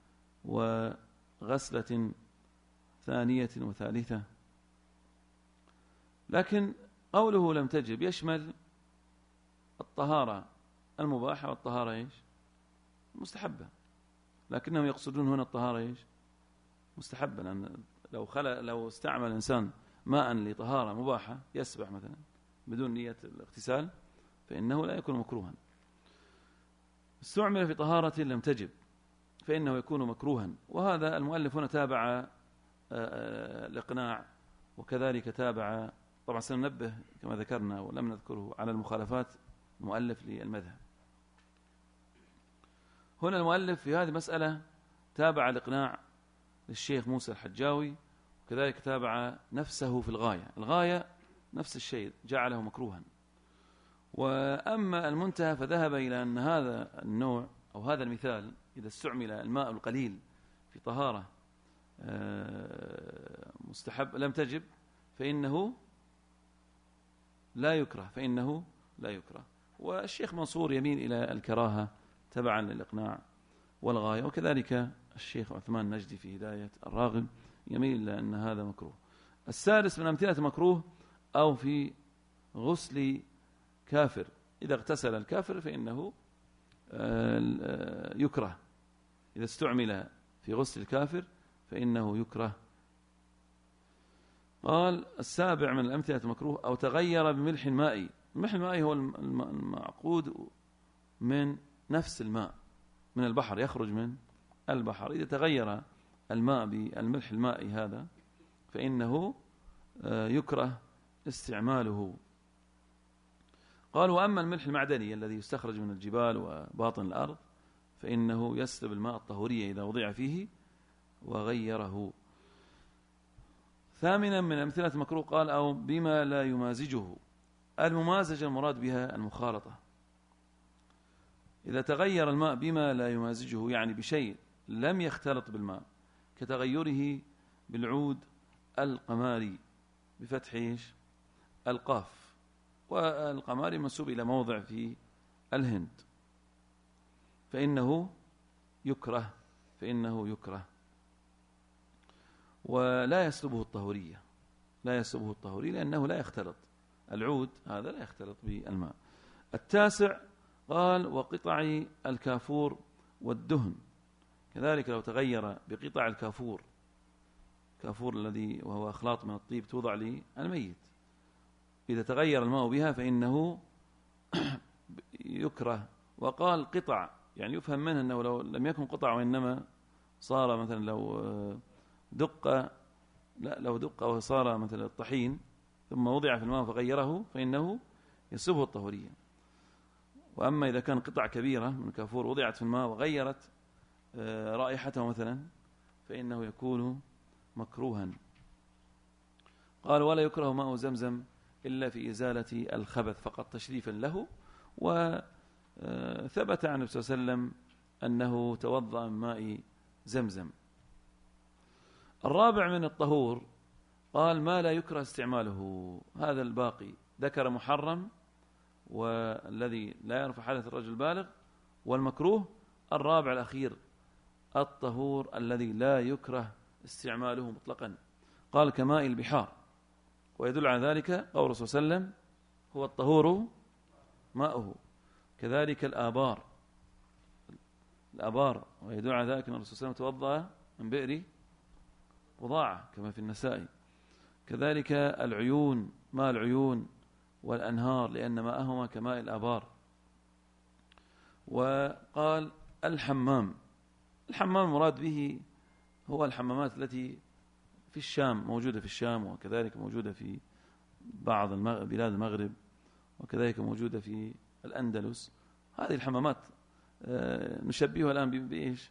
وغسلة ثانية وثالثة. لكن قوله لم تجب يشمل الطهارة المباحة والطهارة مستحبة، لكنهم يقصدون هنا الطهارة مستحبة، لأن لو استعمل الإنسان ماء لطهارة مباحة يسبح مثلا بدون نية الاغتسال فإنه لا يكون مكروها. استعمل في طهارة لم تجب فإنه يكون مكروها. وهذا المؤلف هنا تابع الإقناع، وكذلك تابع طبعا سننبه كما ذكرنا ولم نذكره على المخالفات المؤلف للمذهب. هنا المؤلف في هذه المسألة تابع الإقناع للشيخ موسى الحجاوي، وكذلك تابع نفسه في الغاية نفس الشيء جعله مكروها. وأما المنتهى فذهب إلى أن هذا النوع أو هذا المثال إذا استعمل الماء القليل في طهارة مستحب لم تجب فإنه لا يكره. والشيخ منصور يميل إلى الكراهة تبعا للإقناع والغاية، وكذلك الشيخ عثمان نجدي في هداية الراغب يميل إلى أن هذا مكروه. السادس من أمثلة مكروه أو في غسل كافر، إذا اغتسل الكافر فإنه يكره، إذا استعمل في غسل الكافر فإنه يكره. قال السابع من الأمثلة المكروه أو تغير بملح مائي. الملح المائي هو المعقود من نفس الماء من البحر، يخرج من البحر. إذا تغير الماء بالملح المائي هذا فإنه يكره استعماله. قال وأما الملح المعدني الذي يستخرج من الجبال وباطن الأرض فإنه يسلب الماء الطهورية إذا وضع فيه وغيره. ثامنا من أمثلة المكروه قال أو بما لا يمازجه. الممازجة المراد بها المخالطة. إذا تغير الماء بما لا يمازجه يعني بشيء لم يختلط بالماء، كتغيره بالعود القماري بفتح القاف، والقماري منسوب إلى موضع في الهند، فإنه يكره ولا يسلبه الطهورية، لأنه لا يختلط، العود هذا لا يختلط بالماء. التاسع قال وقطع الكافور والدهن، كذلك لو تغير بقطع الكافور الذي وهو أخلاط من الطيب توضع للميت، إذا تغير الماء بها فإنه يكره. وقال قطع يعني يفهم منه أنه لو لم يكن قطع وإنما صار مثلا لو دق وصار مثلا الطحين ثم وضع في الماء فغيره فإنه يسبه الطهورية. وأما إذا كان قطع كبيرة من كافور وضعت في الماء وغيرت رائحته مثلا فإنه يكون مكروها. قال ولا يكره ماء زمزم إلا في إزالة الخبث فقط تشريفا له. وثبت عن النبي صلى الله عليه وسلم أنه توضأ من ماء زمزم. الرابع من الطهور قال ما لا يكره استعماله. هذا الباقي ذكر محرم والذي لا يرفع حدث الرجل البالغ والمكروه. الرابع الأخير الطهور الذي لا يكره استعماله مطلقا. قال كماء البحار، ويدل على ذلك قول الرسول صلى الله عليه وسلم هو الطهور ماؤه. كذلك الآبار، ويدل على ذلك أن الرسول صلى الله عليه وسلم توضأ من بئر بضاعة كما في النسائي. كذلك العيون، ماء العيون والأنهار لأن ماءهما كماء الآبار. وقال الحمام المراد به هو الحمامات التي في الشام، موجودة في الشام، وكذلك موجودة في بعض بلاد المغرب، وكذلك موجودة في الأندلس. هذه الحمامات نشبهها الآن بإيش؟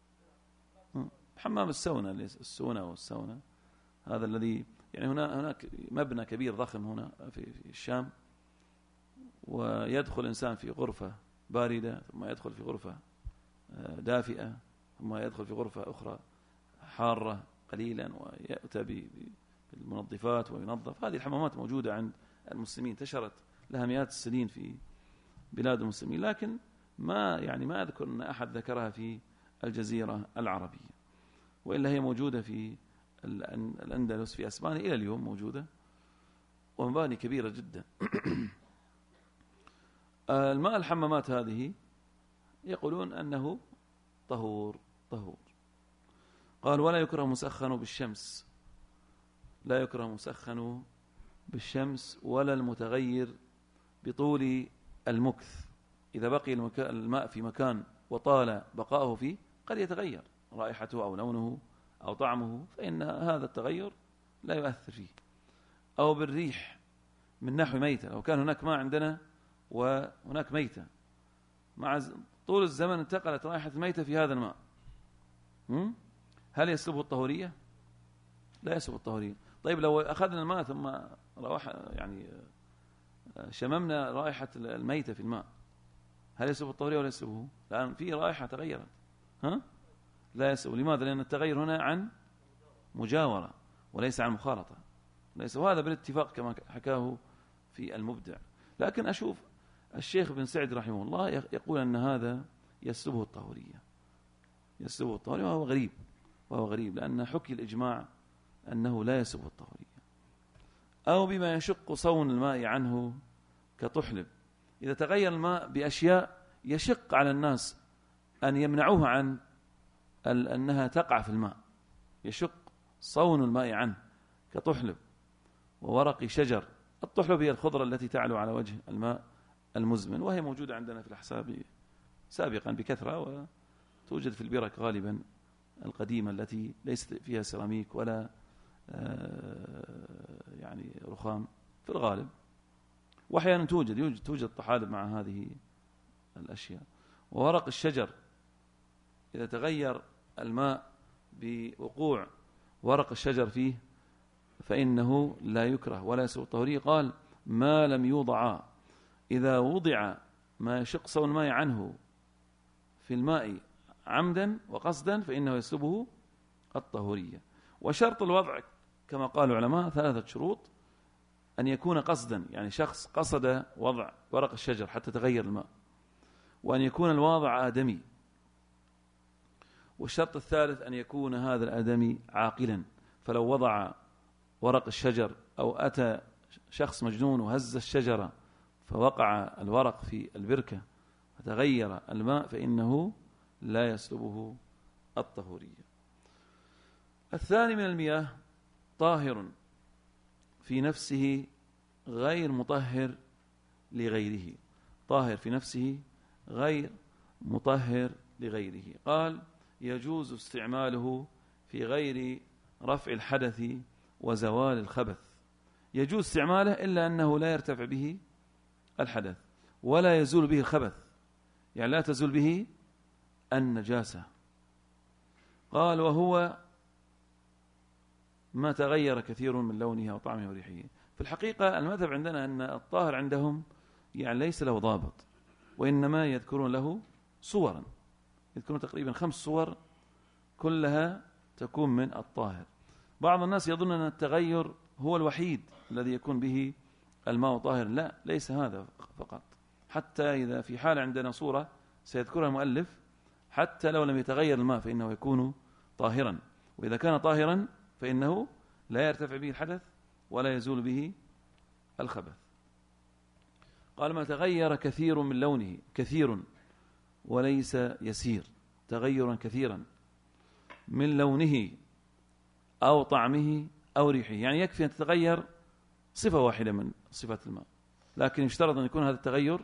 حمام السونة هذا الذي يعني هناك مبنى كبير ضخم هنا في الشام، ويدخل الإنسان في غرفة باردة ثم يدخل في غرفة دافئة ثم يدخل في غرفة أخرى حارة قليلا ويأتى بالمنظفات وينظف. هذه الحمامات موجودة عند المسلمين، انتشرت لها مئات السنين في بلاد المسلمين، لكن ما أذكر أن أحد ذكرها في الجزيرة العربية، وإلا هي موجودة في الأندلس في أسبانيا إلى اليوم موجودة، ومباني كبيرة جدا. الماء الحمامات هذه يقولون أنه طهور. قال ولا يكره مسخن بالشمس، لا يكره مسخن بالشمس ولا المتغير بطول المكث. إذا بقي الماء في مكان وطال بقاؤه فيه قد يتغير رائحته أو لونه أو طعمه، فإن هذا التغير لا يؤثر فيه. أو بالريح من نحو ميتة، لو كان هناك ماء عندنا وهناك ميتة مع طول الزمن انتقلت رائحة الميتة في هذا الماء، هل يسلبه الطهورية؟ لا يسلبه الطهورية. طيب لو أخذنا الماء ثم شممنا رائحة الميتة في الماء، هل يسلب الطهورية ولا يسلبه؟ الآن في رائحة تغيرت، لا يسلب. لماذا؟ لأن التغير هنا عن مجاورة وليس عن مخالطة، وهذا بالاتفاق كما حكاه في المبدع. لكن أشوف الشيخ بن سعد رحمه الله يقول أن هذا يسلبه الطهورية، يسلبه الطهورية، وهو غريب لأن حكي الإجماع أنه لا يسلبه الطهورية. أو بما يشق صون الماء عنه كطحلب، إذا تغير الماء بأشياء يشق على الناس أن يمنعوها عن أنها تقع في الماء، يشق صون الماء عنه كطحلب وورق شجر. الطحلب هي الخضرة التي تعلو على وجه الماء المزمن، وهي موجودة عندنا في الأحساب سابقا بكثرة، وتوجد في البرك غالبا القديمة التي ليست فيها سيراميك ولا يعني رخام في الغالب، وأحيانا توجد طحالب مع هذه الأشياء. وورق الشجر إذا تغير الماء بوقوع ورق الشجر فيه فإنه لا يكره ولا يسوء الطهورية. قال ما لم يوضع، إذا وضع ما يشق صون الماء عنه في الماء عمدا وقصدا فإنه يسلبه الطهورية. وشرط الوضع كما قال العلماء 3 شروط: أن يكون قصدا، يعني شخص قصد وضع ورق الشجر حتى تغير الماء، وأن يكون الواضع آدمي، والشرط الثالث أن يكون هذا الآدمي عاقلا، فلو وضع ورق الشجر أو أتى شخص مجنون وهز الشجرة فوقع الورق في البركة فتغير الماء فإنه لا يسلبه الطهورية. الثاني من المياه طاهر في نفسه غير مطهر لغيره، طاهر في نفسه غير مطهر لغيره. قال يجوز استعماله في غير رفع الحدث وزوال الخبث، يجوز استعماله إلا أنه لا يرتفع به الحدث ولا يزول به الخبث، يعني لا تزول به النجاسة. قال وهو ما تغير كثير من لونه وطعمه وريحه. في الحقيقة المذهب عندنا أن الطاهر عندهم يعني ليس له ضابط، وإنما يذكرون له صورا، يذكرون تقريبا 5 صور كلها تكون من الطاهر. بعض الناس يظن أن التغير هو الوحيد الذي يكون به الماء طاهر، لا، ليس هذا فقط، حتى إذا في حال عندنا صورة سيذكرها المؤلف حتى لو لم يتغير الماء فإنه يكون طاهرا، وإذا كان طاهرا فإنه لا يرتفع به الحدث ولا يزول به الخبث. قال ما تغير كثير من لونه، كثير وليس يسير، تغيرا كثيرا من لونه أو طعمه أو ريحه، يعني يكفي أن تتغير صفة واحدة من صفات الماء، لكن يشترط أن يكون هذا التغير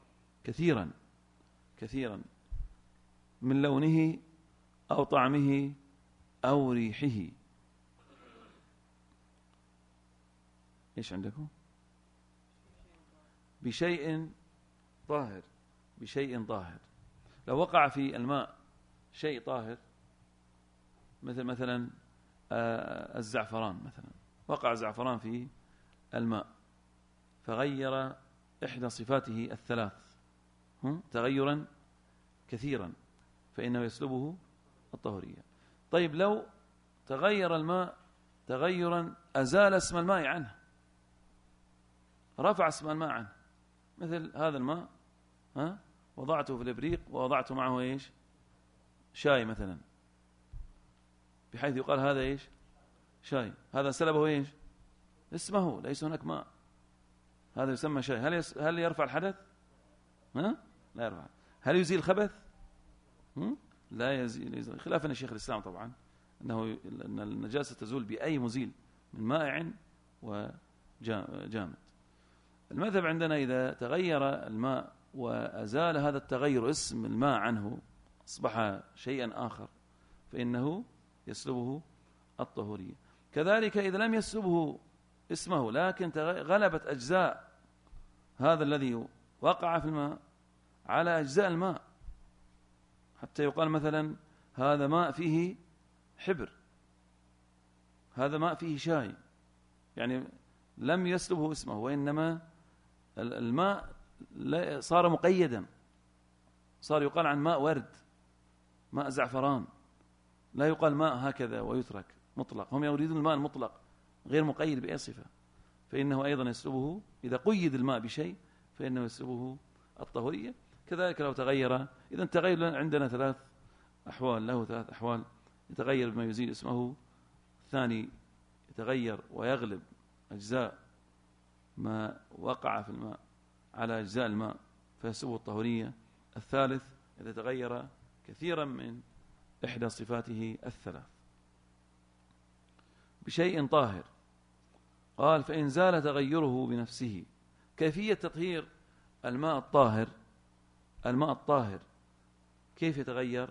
كثيرا من لونه أو طعمه أو ريحه. إيش عندكم؟ بشيء طاهر، بشيء طاهر. لو وقع في الماء شيء طاهر مثلا الزعفران، مثلا وقع الزعفران في الماء فغير إحدى صفاته الثلاث تغيرا كثيرا فإنه يسلبه الطهورية. طيب لو تغير الماء تغيرا أزال اسم الماء عنه، رفع اسم الماء عنه، مثل هذا الماء وضعته في الإبريق ووضعته معه إيش؟ شاي مثلا، بحيث يقال هذا إيش؟ شاي، هذا سلبه إيش؟ اسمه، ليس هناك ماء، هذا يسمى شاي. هل يرفع الحدث؟ لا يرفع. هل يزيل الخبث؟ لا يزيل، خلافا الشيخ الإسلام طبعا أن النجاسة تزول بأي مزيل من مائع وجامد. المذهب عندنا إذا تغير الماء وأزال هذا التغير اسم الماء عنه أصبح شيئا آخر فإنه يسلبه الطهورية. كذلك إذا لم يسلبه اسمه لكن غلبت أجزاء هذا الذي وقع في الماء على أجزاء الماء، حتى يقال مثلا هذا ماء فيه حبر، هذا ماء فيه شاي، يعني لم يسلبه اسمه وإنما الماء صار مقيدا، صار يقال عن ماء ورد، ماء زعفران، لا يقال ماء هكذا ويترك مطلق. هم يريدون الماء المطلق غير مقيد بأي صفة، فإنه أيضا يسلبه إذا قيد الماء بشيء فإنه يسلبه الطهورية. كذلك لو تغير، إذا التغير عندنا ثلاث أحوال، له ثلاث أحوال: يتغير بما يزيل اسمه، الثاني يتغير ويغلب أجزاء ما وقع في الماء على أجزاء الماء فيسلبه الطهورية، الثالث إذا تغير كثيرا من إحدى صفاته الثلاث بشيء طاهر. قال: فإن زال تغيره بنفسه. كيفية تطهير الماء الطاهر، الماء الطاهر كيف يتغير،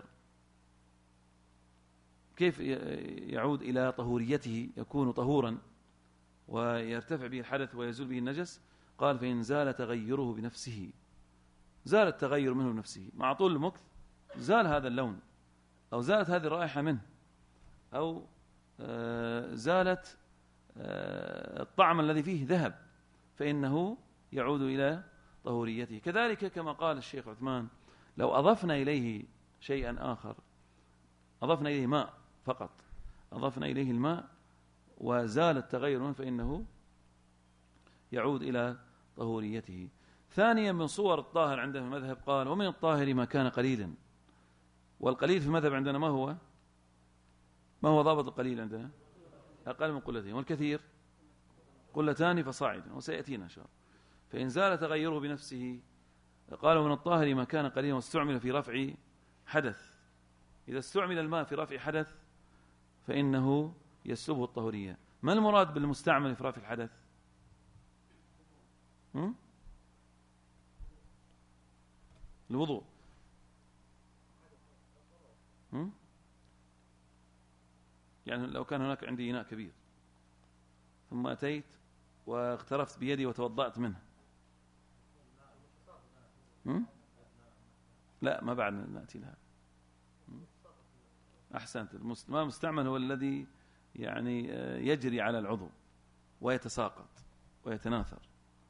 كيف يعود إلى طهوريته، يكون طهورا ويرتفع به الحدث ويزول به النجس؟ قال: فإن زال تغيره بنفسه. زال التغير منه بنفسه مع طول المكث، زال هذا اللون أو زالت هذه الرائحة منه أو زالت الطعم الذي فيه ذهب، فإنه يعود إلى طهوريته. كذلك كما قال الشيخ عثمان: لو أضفنا إليه شيئا آخر، أضفنا إليه ماء فقط، أضفنا إليه الماء وزال التغير منه فإنه يعود إلى طهوريته. ثانيا من صور الطاهر عندنا في المذهب، قال: ومن الطاهر ما كان قليلا. والقليل في المذهب عندنا ما هو؟ ما هو ضابط القليل عندنا؟ أقل من قلتين، والكثير قلتان فصاعدا، وسيأتينا إن شاء الله. فإن زال تغيره بنفسه، قالوا: من الطاهر ما كان قليلا واستعمل في رفع حدث. إذا استعمل الماء في رفع حدث فإنه يسلبه الطهورية. ما المراد بالمستعمل في رفع الحدث؟ الوضوء. يعني لو كان هناك عندي إناء كبير ثم أتيت واغترفت بيدي وتوضأت منه، لا ما بعد نأتي لها. أحسنت. ما المستعمل هو الذي يعني يجري على العضو ويتساقط ويتناثر.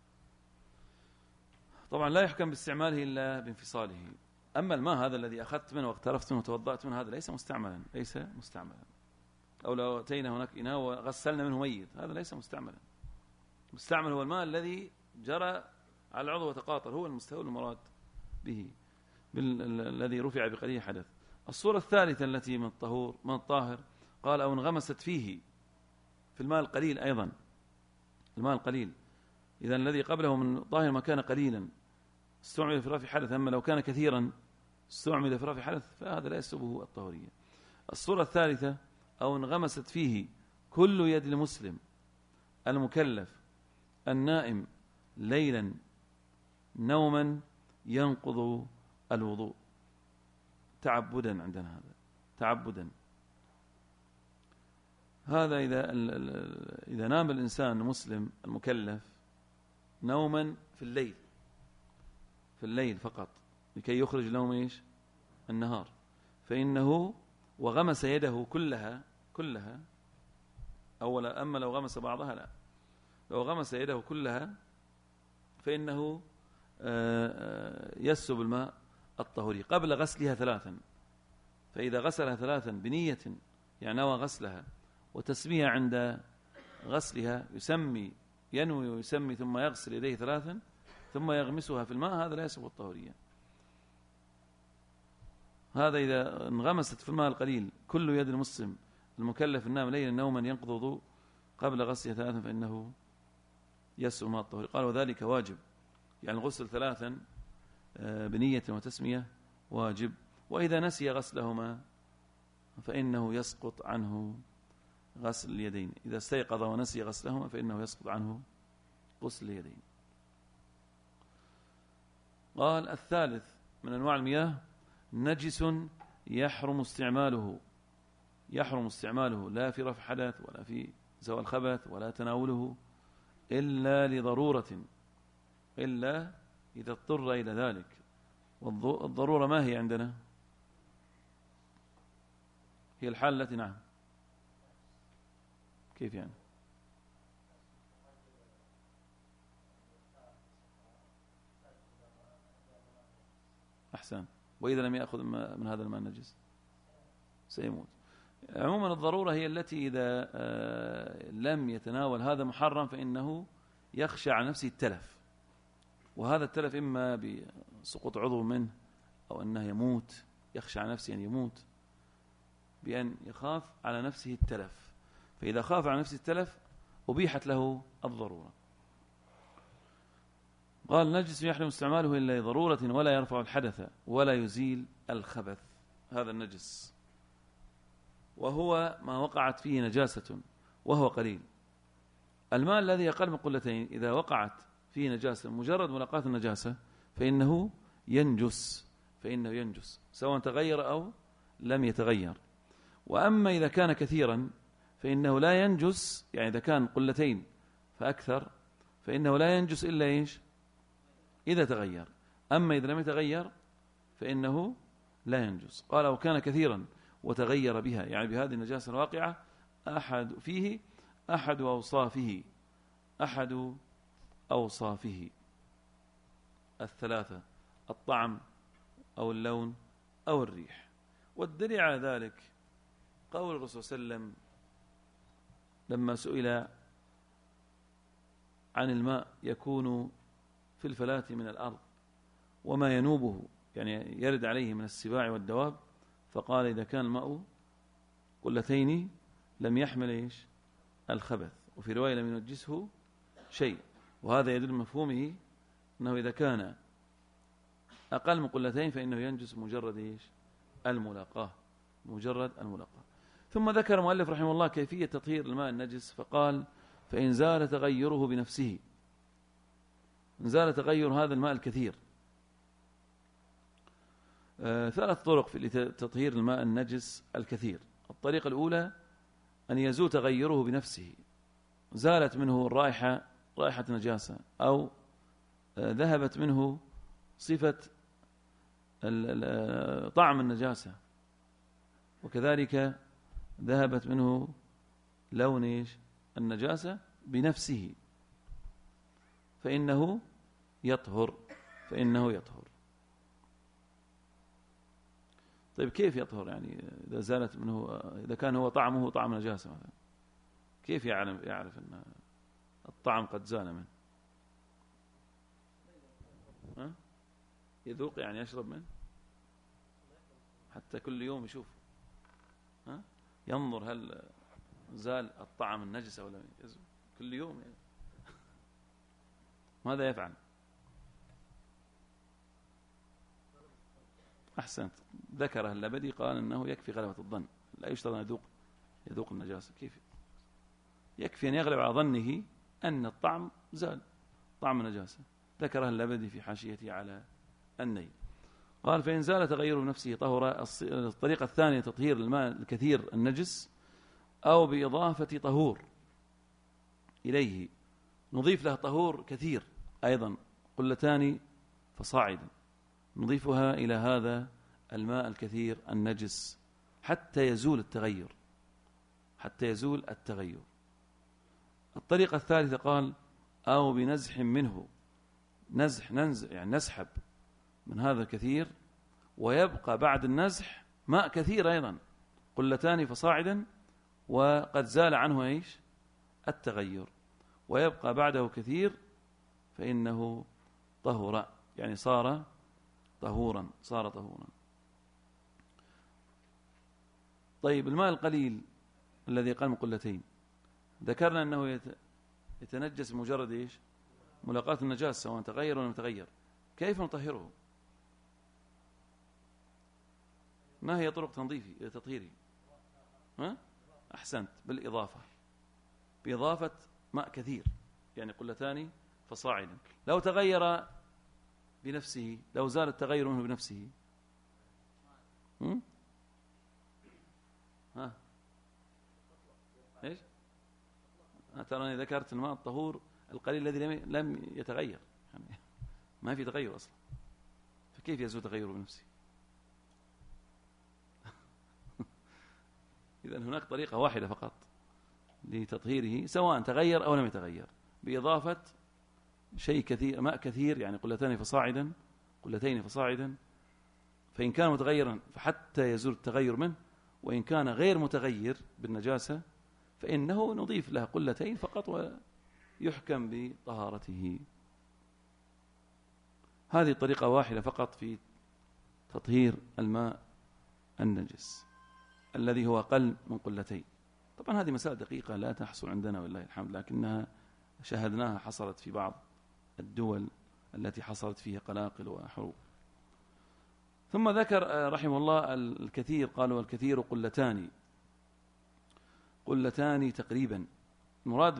طبعا لا يحكم باستعماله إلا بانفصاله. أما الماء هذا الذي أخذت منه واغترفت منه وتوضأت منه هذا ليس مستعملا، ليس مستعملا. أو لو أتينا هناك إناء وغسلنا منه ميت هذا ليس مستعملا. المستعمل هو الماء الذي جرى على العضو وتقاطر، هو المراد به الذي رفع بقليل حدث. الصورة الثالثة التي من الطاهر، قال: أو انغمست فيه، في الماء القليل أيضا، الماء القليل. إذا الذي قبله من طاهر ما كان قليلا استعمل في رفع حدث، أما لو كان كثيرا استعمل في رفع حدث فهذا لا يسلبه الطهورية. الصورة الثالثة: أو انغمست فيه كل يد المسلم المكلف النائم ليلا نوما ينقض الوضوء. تعبدا عندنا هذا، تعبدا. هذا إذا نام الإنسان المسلم المكلف نوما في الليل، في الليل فقط لكي يخرج نوم إيش؟ النهار، فإنه وغمس يده كلها أولا، أما لو غمس بعضها لا، لو غمس يده كلها فإنه يسلب الماء الطهوري قبل غسلها ثلاثا. فإذا غسلها ثلاثا بنية، يعني نوى غسلها وتسمية عند غسلها، ينوي ويسمي ثم يغسل يديه ثلاثا ثم يغمسها في الماء، هذا لا يسلب الطهورية. هذا إذا انغمست في الماء القليل كل يد المسلم المكلف النام ليلا نوما ينقض وضوء قبل غسلها ثلاثا فإنه يسلب الماء الطهوري. قال: وذلك واجب، يعني الغسل ثلاثا بنية وتسمية واجب. وإذا نسي غسلهما فإنه يسقط عنه غسل اليدين. إذا استيقظ ونسي غسلهما فإنه يسقط عنه غسل اليدين. قال: الثالث من أنواع المياه نجس يحرم استعماله لا في رفع حدث ولا في زوال خبث ولا تناوله إلا لضرورة، إلا إذا اضطر إلى ذلك. والضرورة ما هي عندنا؟ هي الحالة التي نعم. كيف يعني؟ أحسن. وإذا لم يأخذ من هذا الماء النجس سيموت. عموما الضرورة هي التي إذا لم يتناول هذا محرم فإنه يخشى على نفسه التلف، وهذا التلف إما بسقوط عضو منه أو أنه يموت، يخشى على نفسه أن يموت بأن يخاف على نفسه التلف، فإذا خاف على نفسه التلف أبيحت له الضرورة. قال نجس يحرم استعماله إلا لضرورة ولا يرفع الحدث ولا يزيل الخبث. هذا النجس وهو ما وقعت فيه نجاسة وهو قليل. الماء الذي يقل من قلتين إذا وقعت فيه نجاسة مجرد ملاقاة النجاسة فإنه ينجس، سواء تغير أو لم يتغير. وأما إذا كان كثيرا فإنه لا ينجس، يعني إذا كان قلتين فأكثر فإنه لا ينجس إلا إيش؟ إذا تغير. أما إذا لم يتغير فإنه لا ينجس. قال وكان كثيرا وتغير بها، يعني بهذه النجاسة الواقعة أحد أوصافه الثلاثة: الطعم أو اللون أو الريح. والدليل على ذلك قول الرسول صلى الله عليه وسلم لما سئل عن الماء يكون في الفلاة من الأرض وما ينوبه، يعني يرد عليه من السباع والدواب، فقال إذا كان الماء قلتين لم يحمل إيش؟ الخبث، وفي رواية لم ينجسه شيء. وهذا يدل مفهومه أنه إذا كان أقل من قلتين فإنه ينجس مجرد إيش؟ الملاقاة. ثم ذكر المؤلف رحمه الله كيفية تطهير الماء النجس، فقال فإن زال تغيره بنفسه. زال تغير هذا الماء الكثير. 3 طرق في تطهير الماء النجس الكثير. الطريقة الأولى أن يزول تغيره بنفسه، زالت منه رائحة نجاسة، أو ذهبت منه صفة طعم النجاسة، وكذلك ذهبت منه لون النجاسة بنفسه، فإنه يطهر. طيب كيف يطهر؟ يعني إذا زالت منه، إذا كان هو طعمه طعم نجاسة مثلا، كيف يعرف أن الطعم قد زال منه؟ يذوق، يعني يشرب منه، حتى كل يوم يشوف، ينظر هل زال الطعم النجس أو لم يزل، كل يوم يعني. ماذا يفعل؟ أحسنت. ذكره اللبدي قال أنه يكفي غلبة الظن، لا يشترط أن يذوق النجاسة. كيف؟ يكفي أن يغلب على ظنه أن الطعم زال، طعم النجاسة. ذكره اللبدي في حاشيته على النيل. قال فإن زال تغير نفسه طهر. الطريقة الثانية تطهير الماء الكثير النجس أو بإضافة طهور إليه، نضيف له طهور كثير أيضا، قلتان فصاعدا، نضيفها إلى هذا الماء الكثير النجس حتى يزول التغير. الطريقة الثالثة قال أو بنزح منه، يعني نسحب من هذا الكثير، ويبقى بعد النزح ماء كثير أيضا، قلتان فصاعدا، وقد زال عنه إيش؟ التغير، ويبقى بعده كثير، فإنه طهر، يعني صار طهورا. طيب الماء القليل الذي قل من قلتين، ذكرنا أنه يتنجس مجرد إيش؟ ملاقاة النجاسة، سواء تغير ولا متغير. كيف نطهره؟ ما هي طرق تطهيره؟ أحسنت، بإضافة ماء كثير، يعني قلتان فصاعدا. لو تغير بنفسه، لو زال التغير منه بنفسه، إيش؟ تراني ذكرت الماء الطهور القليل الذي لم يتغير، يعني ما في تغير أصلا، فكيف يزول تغيره بنفسه؟ إذن هناك طريقة واحدة فقط لتطهيره، سواء تغير أو لم يتغير، بإضافة شيء كثير، ماء كثير، يعني قلتين فصاعدا، فإن كان متغيرا فحتى يزول التغير منه، وإن كان غير متغير بالنجاسة فإنه نضيف له قلتين فقط ويحكم بطهارته. هذه طريقة واحدة فقط في تطهير الماء النجس الذي هو أقل من قلتين. طبعا هذه مسائل دقيقة لا تحصل عندنا والله الحمد، لكنها شاهدناها حصلت في بعض الدول التي حصلت فيها قلاقل وحروب. ثم ذكر رحمه الله الكثير، قالوا الكثير قلتان تقريبا. المراد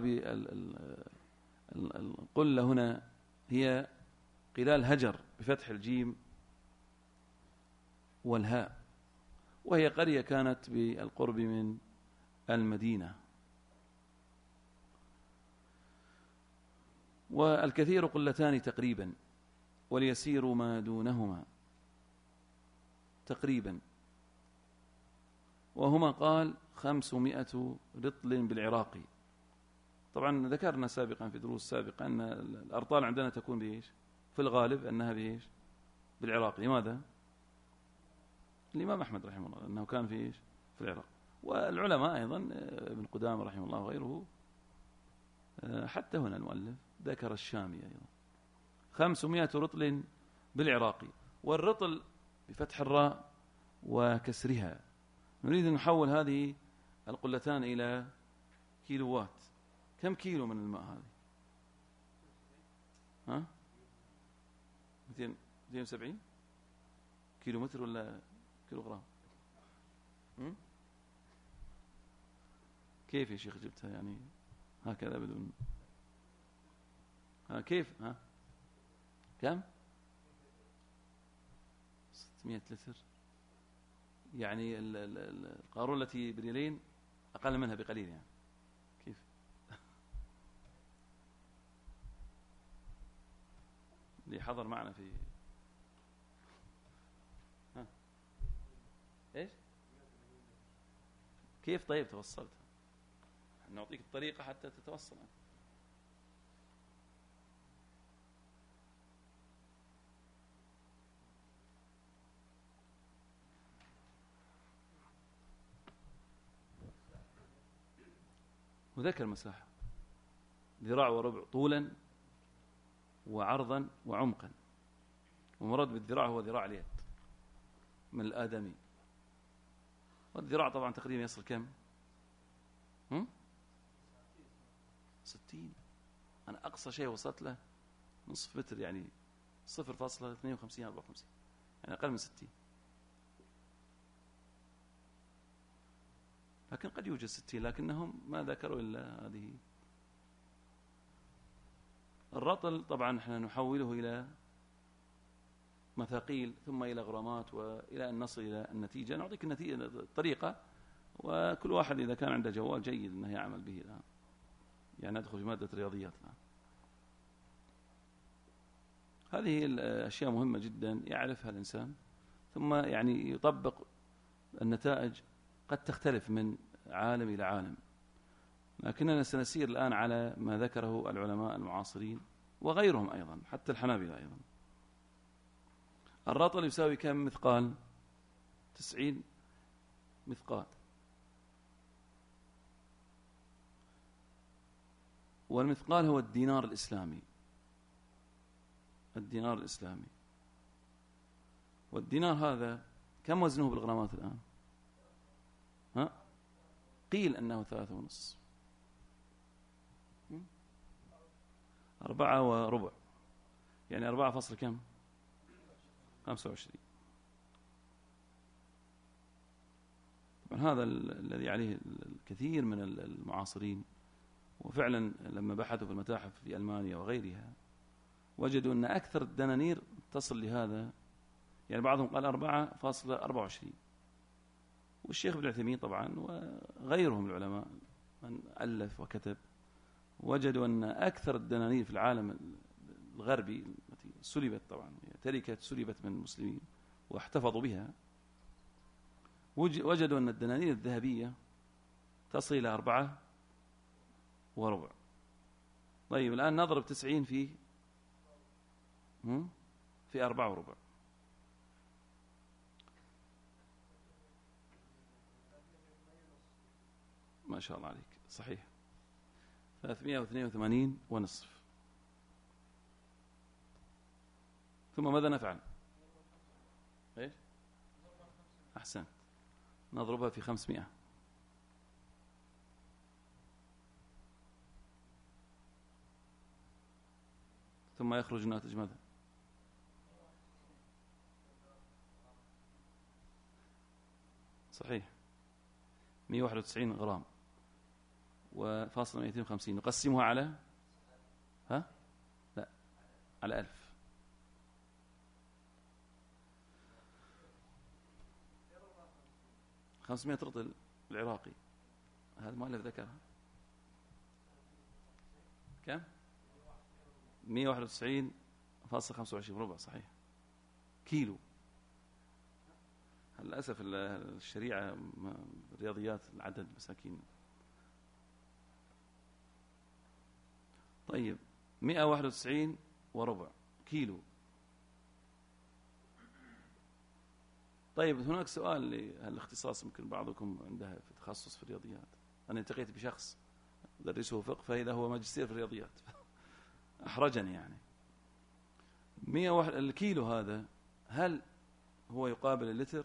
بالقلة هنا هي قلال هجر بفتح الجيم والهاء، وهي قرية كانت بالقرب من المدينة. والكثير قلتان تقريبا، واليسير ما دونهما تقريبا، وهما قال 500 رطل بالعراقي. طبعا ذكرنا سابقا في دروس سابقة أن الأرطال عندنا تكون بإيش؟ في الغالب أنها بإيش؟ بالعراق. لماذا؟ الإمام أحمد رحمه الله أنه كان في إيش؟ في العراق. والعلماء أيضا ابن قدامة رحمه الله وغيره، حتى هنا المؤلف ذكر الشامي أيضا 500 رطل بالعراقي. والرطل بفتح الراء وكسرها. نريد أن نحول هذه القلتان إلى كيلوات. كم كيلو من الماء هذه؟ ها؟ 270 كيلو متر ولا كيلو غرام؟ كيف يا شيخ جبتها يعني هكذا بدون كيف؟ كم؟ 600 لتر. يعني القارورة التي بريلين أقل منها بقليل يعني. كيف؟ اللي حضر معنا في إيش؟ كيف طيب توصلت؟ نعطيك الطريقة حتى تتوصل. وذكر المساحة ذراع وربع طولا وعرضا وعمقا. ومراد بالذراع هو ذراع اليد من الآدمي. والذراع طبعا تقريبا يصل كم؟ 60. أنا أقصى شيء وصلت له نصف متر، يعني 0.52 54، يعني أقل من 60. لكن قد يوجد 60 لكنهم ما ذكروا إلا هذه. الرطل طبعا احنا نحوله إلى مثاقيل ثم إلى غرامات وإلى أن نصل إلى النتيجة. نعطيك النتيجة الطريقة، وكل واحد إذا كان عنده جوال جيد أنه يعمل به الآن. يعني ندخل في مادة رياضيات الآن. هذه الأشياء مهمة جدا يعرفها الإنسان، ثم يعني يطبق. النتائج قد تختلف من عالم إلى عالم، لكننا سنسير الآن على ما ذكره العلماء المعاصرين وغيرهم أيضا، حتى الحنابلة أيضا. الرطل يساوي كم مثقال؟ 90 مثقال. والمثقال هو الدينار الإسلامي. الدينار الإسلامي. والدينار هذا كم وزنه بالغرامات الآن؟ قيل أنه 3.5، 4.25، يعني 4 كم؟ 25. طبعا هذا الذي عليه الكثير من المعاصرين. وفعلا لما بحثوا في المتاحف في ألمانيا وغيرها وجدوا أن أكثر الدنانير تصل لهذا، يعني بعضهم قال 4.24. والشيخ ابن عثيمين طبعا وغيرهم العلماء من ألف وكتب وجدوا أن أكثر الدنانير في العالم الغربي التي سلبت، طبعا تركت سلبت من المسلمين واحتفظوا بها، وجدوا أن الدنانير الذهبية تصل إلى 4.25. طيب الآن نضرب 90 في 4.25. ما شاء الله عليك، صحيح. 382 ونصف. ثم ماذا نفعل؟ إيش؟ أحسنت، نضربها في 500. ثم يخرج الناتج ماذا؟ صحيح، 191 غرام وفاصل 250. نقسمها على لا، على 1000. خمسمائة رطل العراقي، هذا مؤلف ذكرها كم؟ 191.25 ربع، صحيح، كيلو. للأسف الشريعة الرياضيات العدد مساكين. طيب 191 وربع كيلو. طيب هناك سؤال للاختصاص، يمكن بعضكم عنده في تخصص في الرياضيات. أنا التقيت بشخص درسه فقه فإذا هو ماجستير في الرياضيات أحرجني يعني. 101 الكيلو هذا هل هو يقابل اللتر؟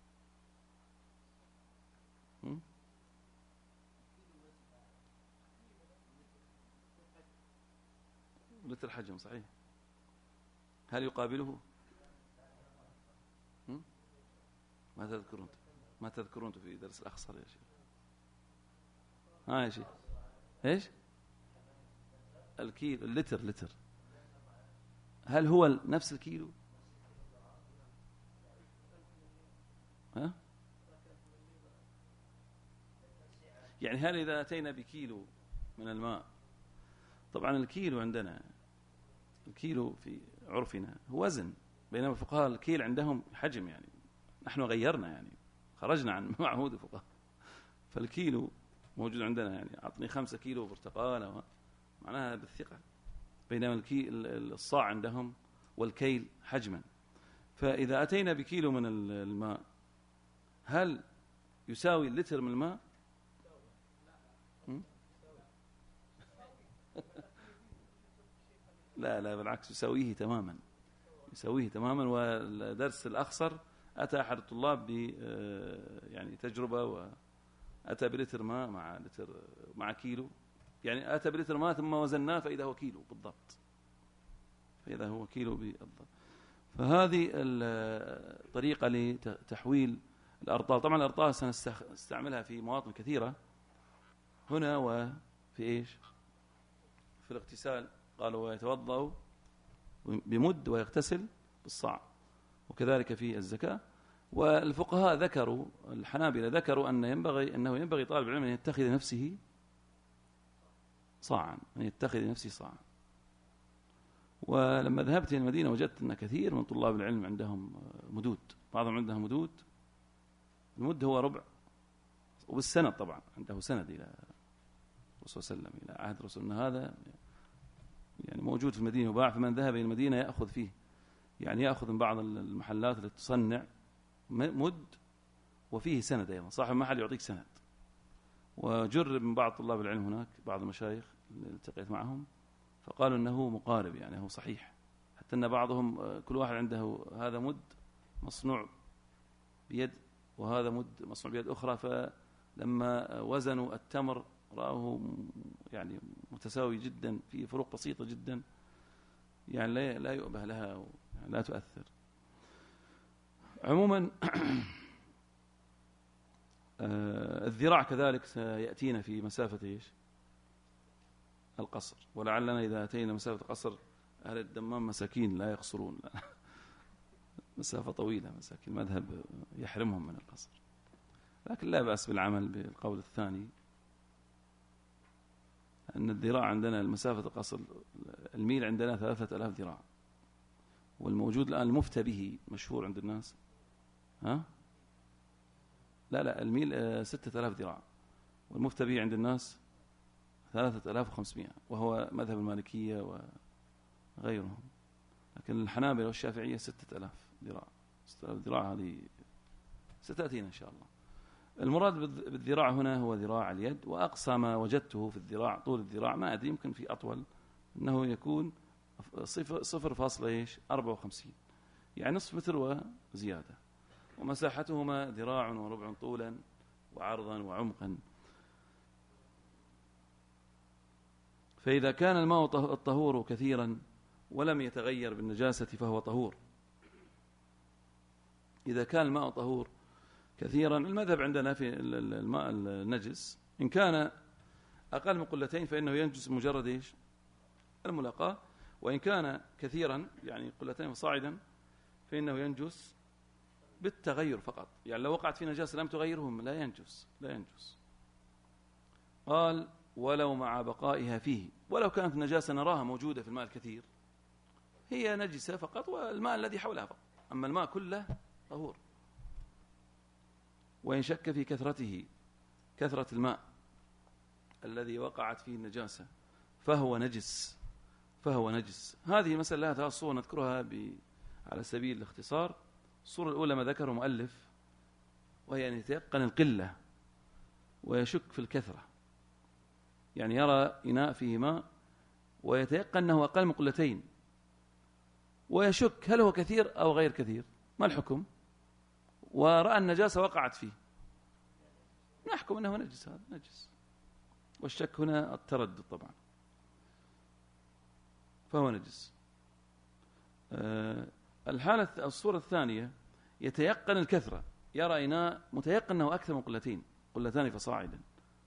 لتر حجم، صحيح. هل يقابله؟ ما تذكرون في درس الأخصر يا شيخ؟ يا شيخ إيش؟ الكيلو، اللتر هل هو نفس الكيلو؟ يعني هل إذا أتينا بكيلو من الماء، طبعا الكيلو عندنا، الكيلو في عرفنا هو وزن، بينما الفقهاء الكيل عندهم حجم، يعني نحن غيرنا، يعني خرجنا عن معهود الفقهاء. فالكيلو موجود عندنا، يعني أعطني 5 كيلو برتقال معناها بالثقة، بينما الصاع عندهم والكيل حجما. فإذا أتينا بكيلو من الماء هل يساوي اللتر من الماء؟ لا بالعكس، يساويه تماما. ودرس الأخصر أتى أحد الطلاب ب يعني تجربة، وأتى بلتر ماء مع كيلو، يعني أتى بلتر ماء ثم وزناه فإذا هو كيلو بالضبط، فهذه الطريقة لتحويل الأرطال. طبعا الأرطال سنستعملها في مواطن كثيرة هنا، وفي إيش؟ في الاغتسال قالوا ويتوضأ بمد ويغتسل بالصاع، وكذلك في الزكاة. والفقهاء ذكروا، الحنابلة ذكروا أنه ينبغي طالب العلم أن يتخذ نفسه صاعا، ولما ذهبت إلى المدينة وجدت أن كثير من طلاب العلم عندهم مدود، بعضهم عندهم مدود، المد هو ربع، وبالسند طبعا عنده سند إلى الرسول صلى الله عليه وسلم، إلى عهد رسولنا هذا، يعني موجود في المدينة وباع. فمن ذهب إلى المدينة يأخذ فيه، يعني يأخذ من بعض المحلات التي تصنع مد وفيه سند أيضا، صاحب المحل يعطيك سند. وجرب من بعض طلاب العلم هناك، بعض المشايخ اللي التقيت معهم، فقالوا أنه مقارب، يعني هو صحيح، حتى أن بعضهم كل واحد عنده هذا مد مصنوع بيد وهذا مد مصنوع بيد أخرى، فلما وزنوا التمر رأوه يعني متساوي جدا، في فروق بسيطة جدا، يعني لا يؤبه لها، يعني لا تؤثر. عموما الذراع كذلك سيأتينا في مسافة إيش؟ القصر، ولعلنا إذا أتينا مسافة القصر، أهل الدمام مساكين لا يقصرون مسافة طويلة، مساكين مذهب يحرمهم من القصر، لكن لا بأس بالعمل بالقول الثاني، أن الذراع عندنا المسافة القصر، الميل عندنا 3000 ذراع، والموجود الآن المفتى به مشهور عند الناس، لا الميل 6000 ذراع، والمفتى به عند الناس 3500، وهو مذهب المالكية وغيرهم. لكن الحنابلة والشافعية 6000 ذراع. 6000 ذراع هذه ستأتينا إن شاء الله. المراد بالذراع هنا هو ذراع اليد، وأقصى ما وجدته في الذراع طول الذراع ما أدري يمكن في أطول أنه يكون 0.54 يعني نصف متر وزيادة، ومساحتهما ذراع وربع طولا وعرضا وعمقا. فإذا كان الماء الطهور كثيرا ولم يتغير بالنجاسة فهو طهور. إذا كان الماء طهور كثيرا، المذهب عندنا في الماء النجس إن كان أقل من قلتين فإنه ينجس مجرد إيش؟ الملاقاة، وإن كان كثيرا يعني قلتين وصاعدا فإنه ينجس بالتغير فقط. يعني لو وقعت في نجاسة لم تغيرهم لا ينجس. قال ولو مع بقائها فيه، ولو كانت نجاسة نراها موجودة في الماء الكثير هي نجسة فقط، والماء الذي حولها فقط، أما الماء كله طهور. وإن شك في كثرة الماء الذي وقعت فيه النجاسة فهو نجس. هذه المسألة لها ثلاث صور نذكرها على سبيل الاختصار. الصورة الأولى ما ذكره مؤلف، وهي أن يتيقن القلة ويشك في الكثرة، يعني يرى إناء فيه ماء ويتيقن أنه أقل من قلتين ويشك هل هو كثير أو غير كثير، ما الحكم؟ ورأى النجاسة وقعت فيه، نحكم أنه نجس. هذا نجس، والشك هنا التردد طبعا، فهو نجس. الصورة الثانية يتيقن الكثرة، يرى إناء متيقن أنه أكثر من قلتان فصاعدا،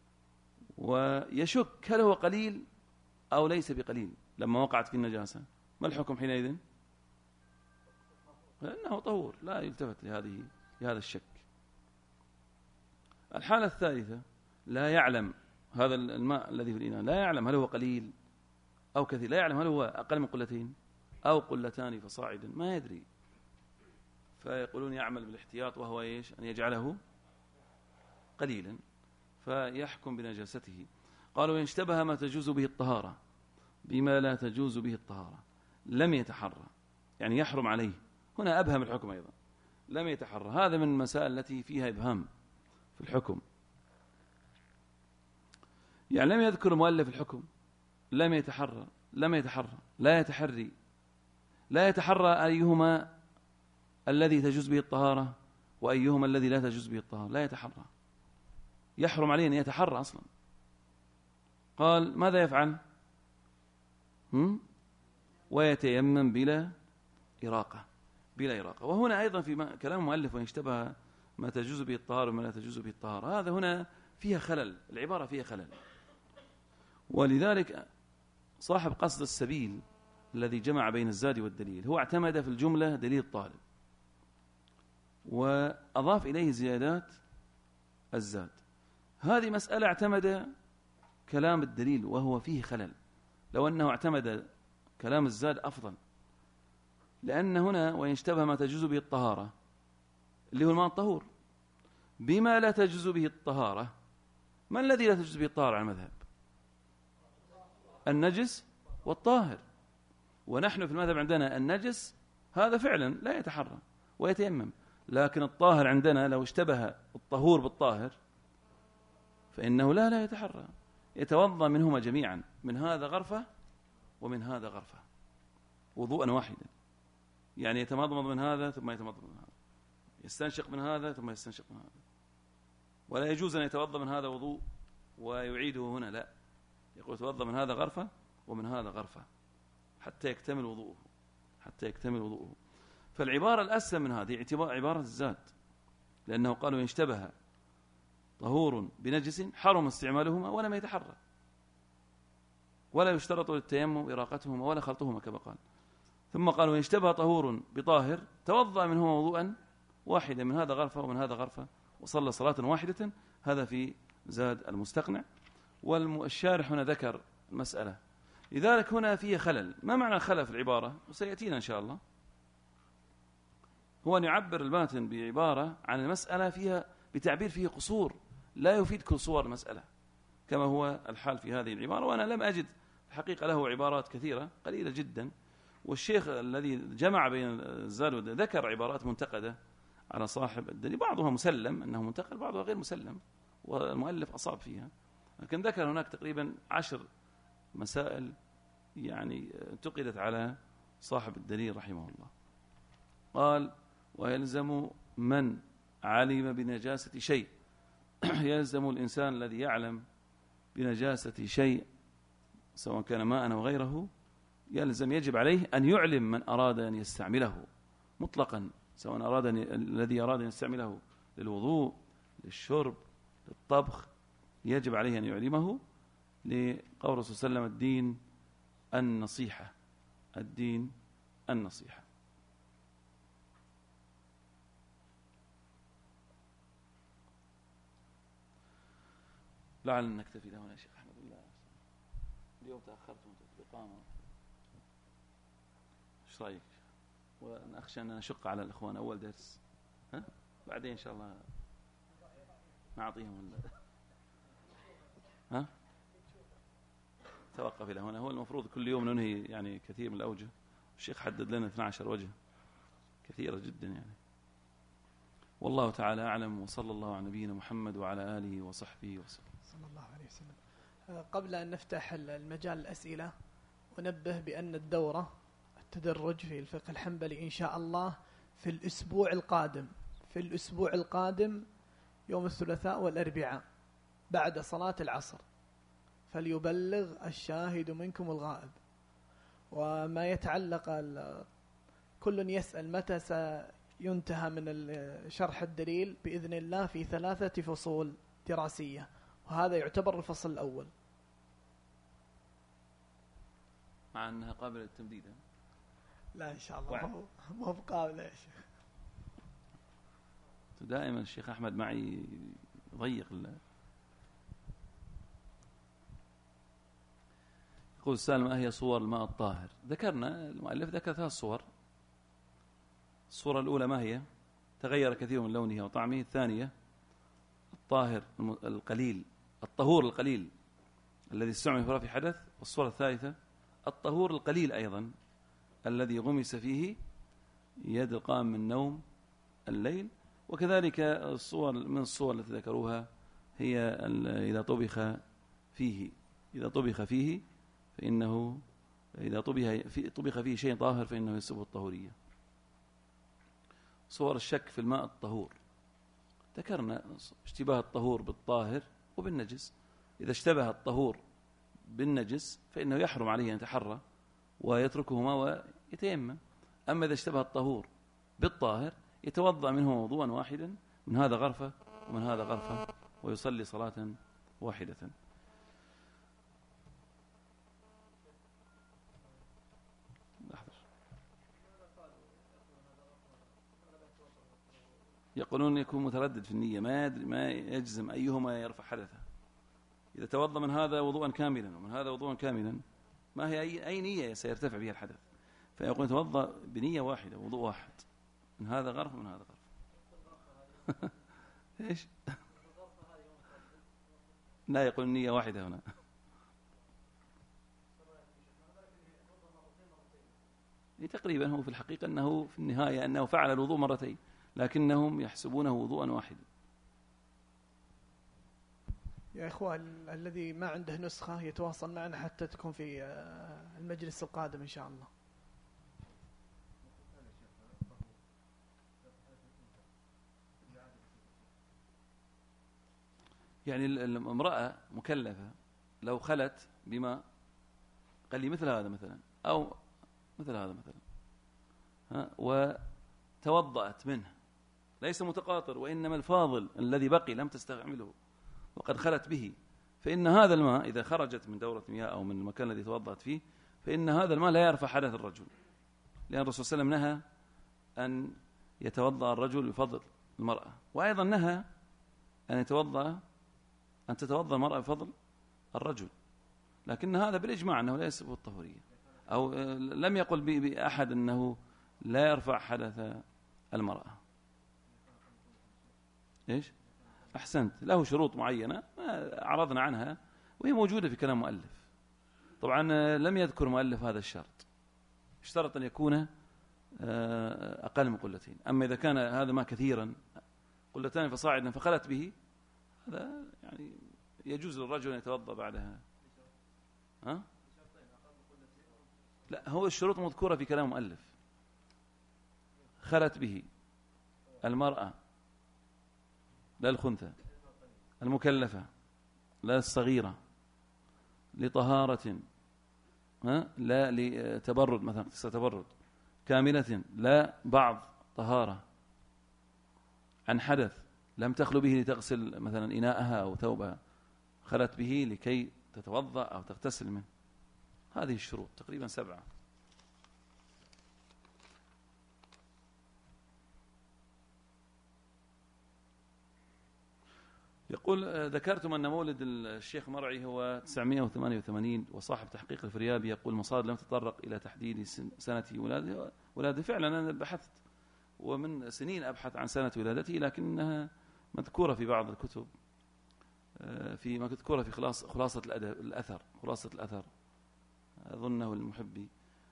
ويشك هل هو قليل أو ليس بقليل لما وقعت في النجاسة، ما الحكم حينئذ؟ لأنه طهور، لا يلتفت لهذا الشك. الحالة الثالثة لا يعلم هذا الماء الذي في الإناء، لا يعلم هل هو قليل أو كثير، لا يعلم هل هو أقل من قلتين أو قلتان فصاعدا، ما يدري. فيقولون يعمل بالاحتياط، وهو إيش؟ أن يجعله قليلا فيحكم بنجاسته. قالوا إن اشتبه ما تجوز به الطهارة بما لا تجوز به الطهارة لم يتحرى، يعني يحرم عليه. هنا أبهم الحكم أيضا، لم يتحرى. هذا من المسائل التي فيها إبهام في الحكم، يعني لم يذكر مؤلف الحكم، لم يتحرى لا يتحرى أيهما الذي تجوز به الطهارة وأيهما الذي لا تجوز به الطهارة، لا يتحرى، يحرم عليه أن يتحرى أصلا. قال ماذا يفعل؟ ويتيمم بلا إراقة. وهنا أيضا في كلام المؤلف وإن اشتبه ما تجوز به الطهارة وما لا تجوز به الطهارة، هذا هنا فيها خلل، العبارة فيها خلل. ولذلك صاحب قصد السبيل الذي جمع بين الزاد والدليل هو اعتمد في الجملة دليل الطالب، وأضاف إليه زيادات الزاد. هذه مسألة اعتمد كلام الدليل وهو فيه خلل، لو أنه اعتمد كلام الزاد أفضل، لأن هنا وإن اشتبه ما تجوز به الطهارة اللي هو الماء الطهور بما لا تجوز به الطهارة، ما الذي لا تجوز به الطهارة على المذهب؟ النجس والطاهر. ونحن في المذهب عندنا النجس هذا فعلا لا يتحرى ويتيمم، لكن الطاهر عندنا لو اشتبه الطهور بالطاهر فإنه لا يتحرى، يتوضأ منهما جميعا، من هذا غرفة ومن هذا غرفة، وضوءا واحدا، يعني يتمضمض من هذا ثم يتمضمض من هذا، يستنشق من هذا ثم يستنشق من هذا، ولا يجوز أن يتوضأ من هذا وضوء ويعيده هنا، لا، يقول يتوضأ من هذا غرفة ومن هذا غرفة حتى يكتمل وضوءه. فالعبارة الأسلم من هذه اعتبار عبارة الزاد، لأنه قالوا إن اشتبه طهور بنجس حرم استعمالهما ولم يتحرى، ولا يشترط للتيمم إراقتهما ولا خلطهما كما قال. ثم قالوا إن اشتبه طهور بطاهر توضأ منهما وضوءا واحدا، من هذا غرفة ومن هذا غرفة، وصلى صلاة واحدة. هذا في زاد المستقنع. والشارح هنا ذكر المسألة، لذلك هنا فيه خلل. ما معنى خلل في العبارة؟ وسيأتينا إن شاء الله. هو أن يعبر الماتن بعبارة عن المسألة فيها بتعبير فيه قصور لا يفيد كل صور المسألة، كما هو الحال في هذه العبارة. وأنا لم أجد الحقيقة له عبارات كثيرة قليلة جدا، والشيخ الذي جمع بين الزاد ذكر عبارات منتقدة على صاحب الدليل. بعضها مسلم أنه منتقل، بعضها غير مسلم والمؤلف أصاب فيها، لكن ذكر هناك تقريبا 10 مسائل يعني انتقدت على صاحب الدليل رحمه الله. قال: ويلزم من علم بنجاسة شيء يلزم الإنسان الذي يعلم بنجاسة شيء سواء كان ماء أو غيره، يجب عليه أن يعلم من أراد أن يستعمله مطلقا، سواء الذي أراد أن يستعمله للوضوء، للشرب، للطبخ، يجب عليه أن يعلمه، لقول الرسول صلى الله عليه وسلم: الدين النصيحة، الدين النصيحة. لعل نكتفي له هنا يا شيخ أحمد الله. اليوم تأخرتم في الإقامة، ايش رأيك؟ ونخشى أن نشق على الإخوان أول درس، بعدين إن شاء الله نعطيهم توقف إلى هنا. هو المفروض كل يوم ننهي يعني كثير من الأوجه، الشيخ حدد لنا 12 وجه، كثيرة جدا يعني. والله تعالى أعلم، وصلى الله على نبينا محمد وعلى آله وصحبه وسلم. صلى الله عليه وسلم. قبل أن نفتح المجال الأسئلة، ونبه بأن الدورة التدرج في الفقه الحنبلي إن شاء الله في الأسبوع القادم يوم الثلاثاء والأربعاء بعد صلاة العصر، فليبلغ الشاهد منكم الغائب. وما يتعلق كل يسأل متى سينتهى من شرح الدليل، بإذن الله في 3 فصول دراسية، وهذا يعتبر الفصل الأول، مع أنها قابلة للتمديد. لا إن شاء الله ما هو قابلة يا شيخ. دائما الشيخ أحمد معي ضيق يقول السائل: ما هي صور الماء الطاهر؟ ذكرنا، المؤلف ذكر 3 صور. الصورة الأولى ما هي؟ تغير كثير من لونه وطعمه. الثانية الطاهر القليل، الطهور القليل الذي استعمل في رفع حدث. والصورة الثالثة الطهور القليل أيضا الذي غمس فيه يد القائم من نوم الليل. وكذلك الصور من الصور التي ذكروها هي إذا طبخ فيه فإنه إذا طبخ فيه شيء طاهر فإنه يسبه الطهورية. صور الشك في الماء الطهور، ذكرنا اشتباه الطهور بالطاهر وبالنجس. إذا اشتبه الطهور بالنجس فإنه يحرم عليه أن يتحرى ويتركهما ويتيمم. أما إذا اشتبه الطهور بالطاهر يتوضأ منه وضوءا واحدا، من هذا غرفة ومن هذا غرفة، ويصلي صلاة واحدة. يقولون يكون متردد في النية، ما يجزم أيهما يرفع حدثه. إذا توضأ من هذا وضوءا كاملا ومن هذا وضوءا كاملا، ما هي أي نية سيرتفع بها الحدث؟ فيقول يتوضأ بنية واحدة وضوء واحد، من هذا غرف ومن هذا غرف. إيش؟ لا، يقول نية واحدة هنا. تقريبا هو في الحقيقة أنه في النهاية أنه فعل الوضوء مرتين، لكنهم يحسبونه وضوءا واحدا. يا إخوان، الذي ما عنده نسخة يتواصل معنا حتى تكون في المجلس القادم إن شاء الله. يعني الامرأة مكلفة لو خلت بما قال لي مثل هذا مثلا أو مثل هذا مثلا وتوضأت منه، ليس متقاطر، وإنما الفاضل الذي بقي لم تستعمله وقد خلت به، فإن هذا الماء إذا خرجت من دورة مياه أو من المكان الذي توضأت فيه فإن هذا الماء لا يرفع حدث الرجل، لأن الرسول صلى الله عليه وسلم نهى أن يتوضأ الرجل بفضل المرأة، وأيضا نهى أن تتوضأ المرأة بفضل الرجل، لكن هذا بالإجماع أنه لا يسبب الطهورية، أو لم يقل بأحد أنه لا يرفع حدث المرأة. إيش؟ أحسنت، له شروط معينة ما أعرضنا عنها وهي موجودة في كلام مؤلف. طبعا لم يذكر مؤلف هذا الشرط، اشترط أن يكون أقل من قلتين. أما إذا كان هذا ما كثيرا قلتان فصاعدا فخلت به، هذا يعني يجوز للرجل أن يتوضأ بعدها. ها؟ لا، هو الشروط مذكورة في كلام مؤلف. خلت به المرأة لا الخنثى، المكلفة لا الصغيرة، لطهارة لا لتبرد مثلا تبرد، كاملة لا بعض طهارة، عن حدث لم تخلو به لتغسل مثلا إناءها أو ثوبها، خلت به لكي تتوضأ أو تغتسل منه. هذه الشروط تقريبا 7. يقول ذكرتم أن مولد الشيخ مرعي هو 988، وصاحب تحقيق الفريابي يقول المصادر لم تتطرق إلى تحديد سنة ولاده. فعلا أنا بحثت ومن سنين أبحث عن سنة ولادته، لكنها مذكورة في بعض الكتب، في مذكورة في خلاصة الأثر، خلاصة الأثر أظنه المحبي.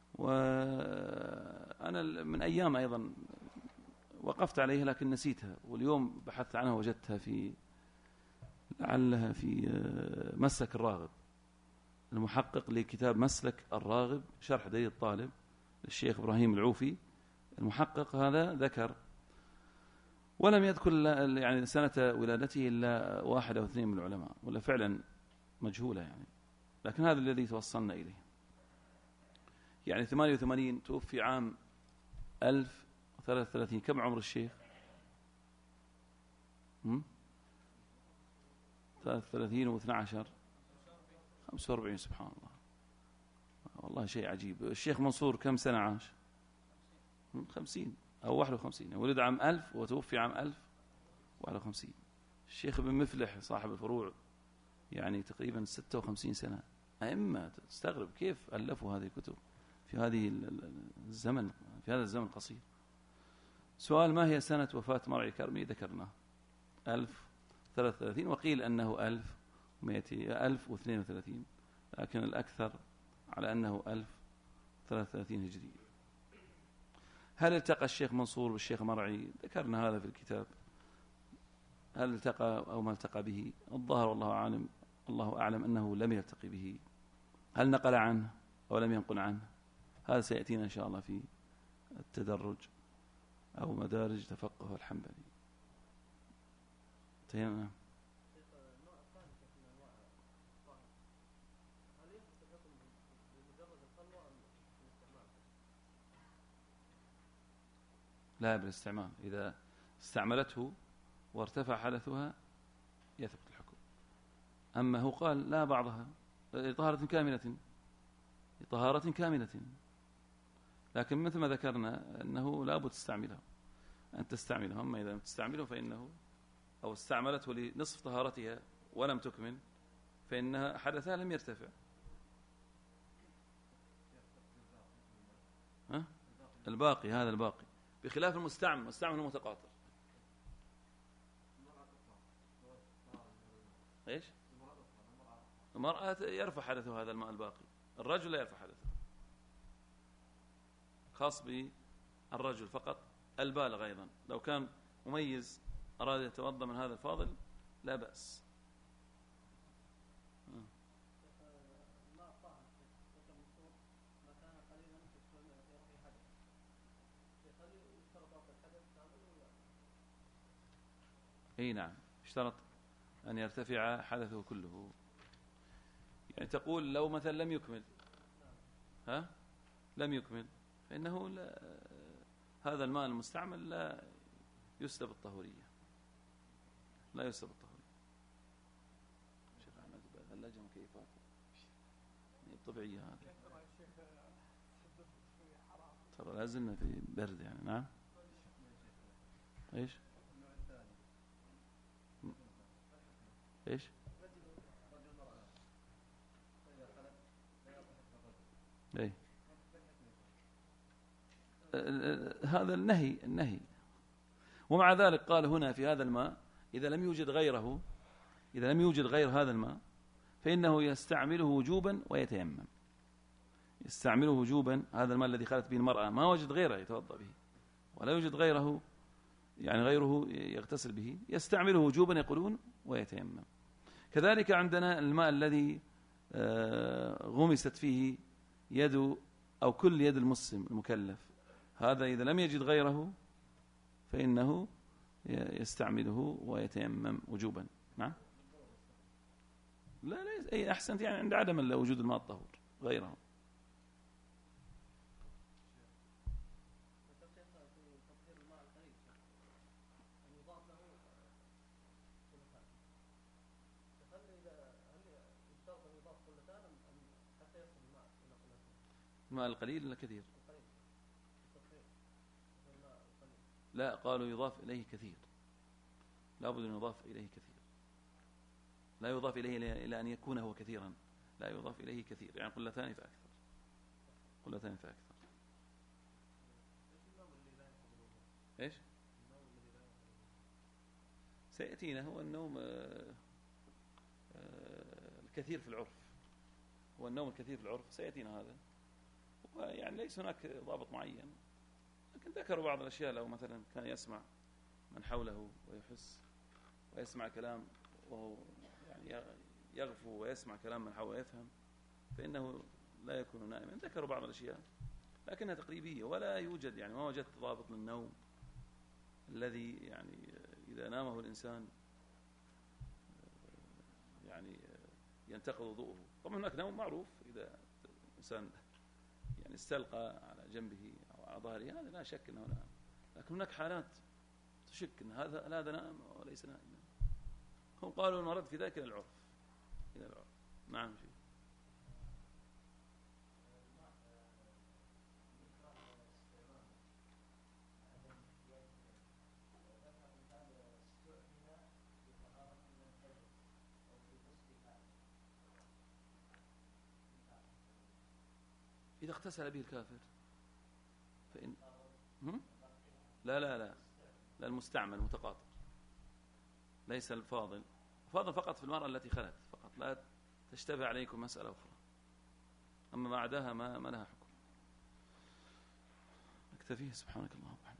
وأنا من أيام أيضا وقفت عليها لكن نسيتها، واليوم بحثت عنها وجدتها في لعلها في مسلك الراغب، المحقق لكتاب مسلك الراغب شرح دليل الطالب للشيخ إبراهيم العوفي. المحقق هذا ذكر ولم يذكر يعني سنة ولادته إلا 1 أو 2 من العلماء، ولا فعلا مجهولة يعني، لكن هذا الذي توصلنا إليه. يعني 88 توفي عام 1033. كم عمر الشيخ؟ 33 و12 45. سبحان الله، والله شيء عجيب. الشيخ منصور كم سنة عاش؟ 50 أو 51. ولد عام 1000 وتوفي عام 1051. الشيخ ابن مفلح صاحب الفروع يعني تقريبا 56 سنة. أئمة تستغرب كيف ألفوا هذه الكتب في هذه الزمن، في هذا الزمن القصير. سؤال: ما هي سنة وفاة مرعي الكرمي؟ ذكرناه 1033، وقيل أنه 1032، لكن الأكثر على أنه 1033 هجري. هل التقى الشيخ منصور بالشيخ مرعي؟ ذكرنا هذا في الكتاب. هل التقى أو ما التقى به؟ الظاهر والله أعلم أنه لم يلتقي به. هل نقل عنه أو لم ينقل عنه؟ هذا سيأتينا إن شاء الله في التدرج أو مدارج تفقه الحنبلي. تمام. لا، بالاستعمال. إذا استعملته وارتفع حدثها يثبت الحكم. أما هو قال لا بعضها لطهارة كاملة، لكن مثل ما ذكرنا أنه لا بد تستعمله، أن تستعمله. أما إذا لم تستعمله فإنه أو استعملته لنصف طهارتها ولم تكمل فإنها حدثها لم يرتفع. الباقي، هذا الباقي، بخلاف المستعمل متقاطر. ايش؟ المرأة يرفع حدثه هذا الماء الباقي، الرجل لا يرفع حدثه، خاص بالرجل فقط. البالغ أيضا لو كان مميز أراد يتوضأ من هذا الفاضل لا بأس. اي نعم، اشترط أن يرتفع حدثه كله. يعني تقول لو مثلا لم يكمل فإنه هذا الماء المستعمل لا يسلب الطهورية، شيخ أحمد ثلاجة مكيفات طبيعية هذه، ترى لازلنا في برد يعني. نعم. ايش اي هذا النهي. ومع ذلك قال هنا في هذا الماء إذا لم يوجد غير هذا الماء فإنه يستعمله وجوبا ويتيمم. يستعمله وجوبا، هذا الماء الذي خلت به المرأة ما وجد غيره يتوضأ به ولا يوجد غيره، يعني غيره يغتسل به، يستعمله وجوبا يقولون ويتيمم. كذلك عندنا الماء الذي غمست فيه يد أو كل يد المسلم المكلف، هذا إذا لم يجد غيره فإنه يستعمله ويتيمم وجوبا. نعم. لا أي أحسنت، يعني عند عدم وجود الماء الطهور غيره. الماء القليل ولا كثير؟ لا، قالوا يضاف إليه كثير، لا بد أن يضاف إليه كثير، لا يضاف إليه إلى أن يكون هو كثيرا، لا يضاف إليه كثير، يعني قلتان فأكثر، قلتان فأكثر. إيش؟ سيأتينا هو النوم الكثير في العرف، هو النوم الكثير في العرف سيأتينا هذا، ويعني ليس هناك ضابط معين، لكن ذكروا بعض الأشياء. لو مثلا كان يسمع من حوله ويحس ويسمع كلام وهو يعني يغفو ويسمع كلام من حوله ويفهم فإنه لا يكون نائما. ذكروا بعض الأشياء لكنها تقريبية، ولا يوجد يعني ما وجدت ضابط للنوم الذي يعني إذا نامه الإنسان يعني ينتقض وضوءه. طبعا هناك نوم معروف، إذا الإنسان يعني استلقى على جنبه أو على ظهره هذا لا شك أنه نام، لكن هناك حالات تشك أن هذا نام وليس نائما. هم قالوا المرد في ذلك إلى العرف، إلى العرف. نعم. شيء إذا اغتسل به الكافر فإن لا المستعمل المتقاطر، ليس الفاضل. فاضل فقط في المرأة التي خلت فقط، لا تشتبه عليكم مسألة أخرى، أما ما عداها ما لها حكم. نكتفيه. سبحانك اللهم وبحمدك.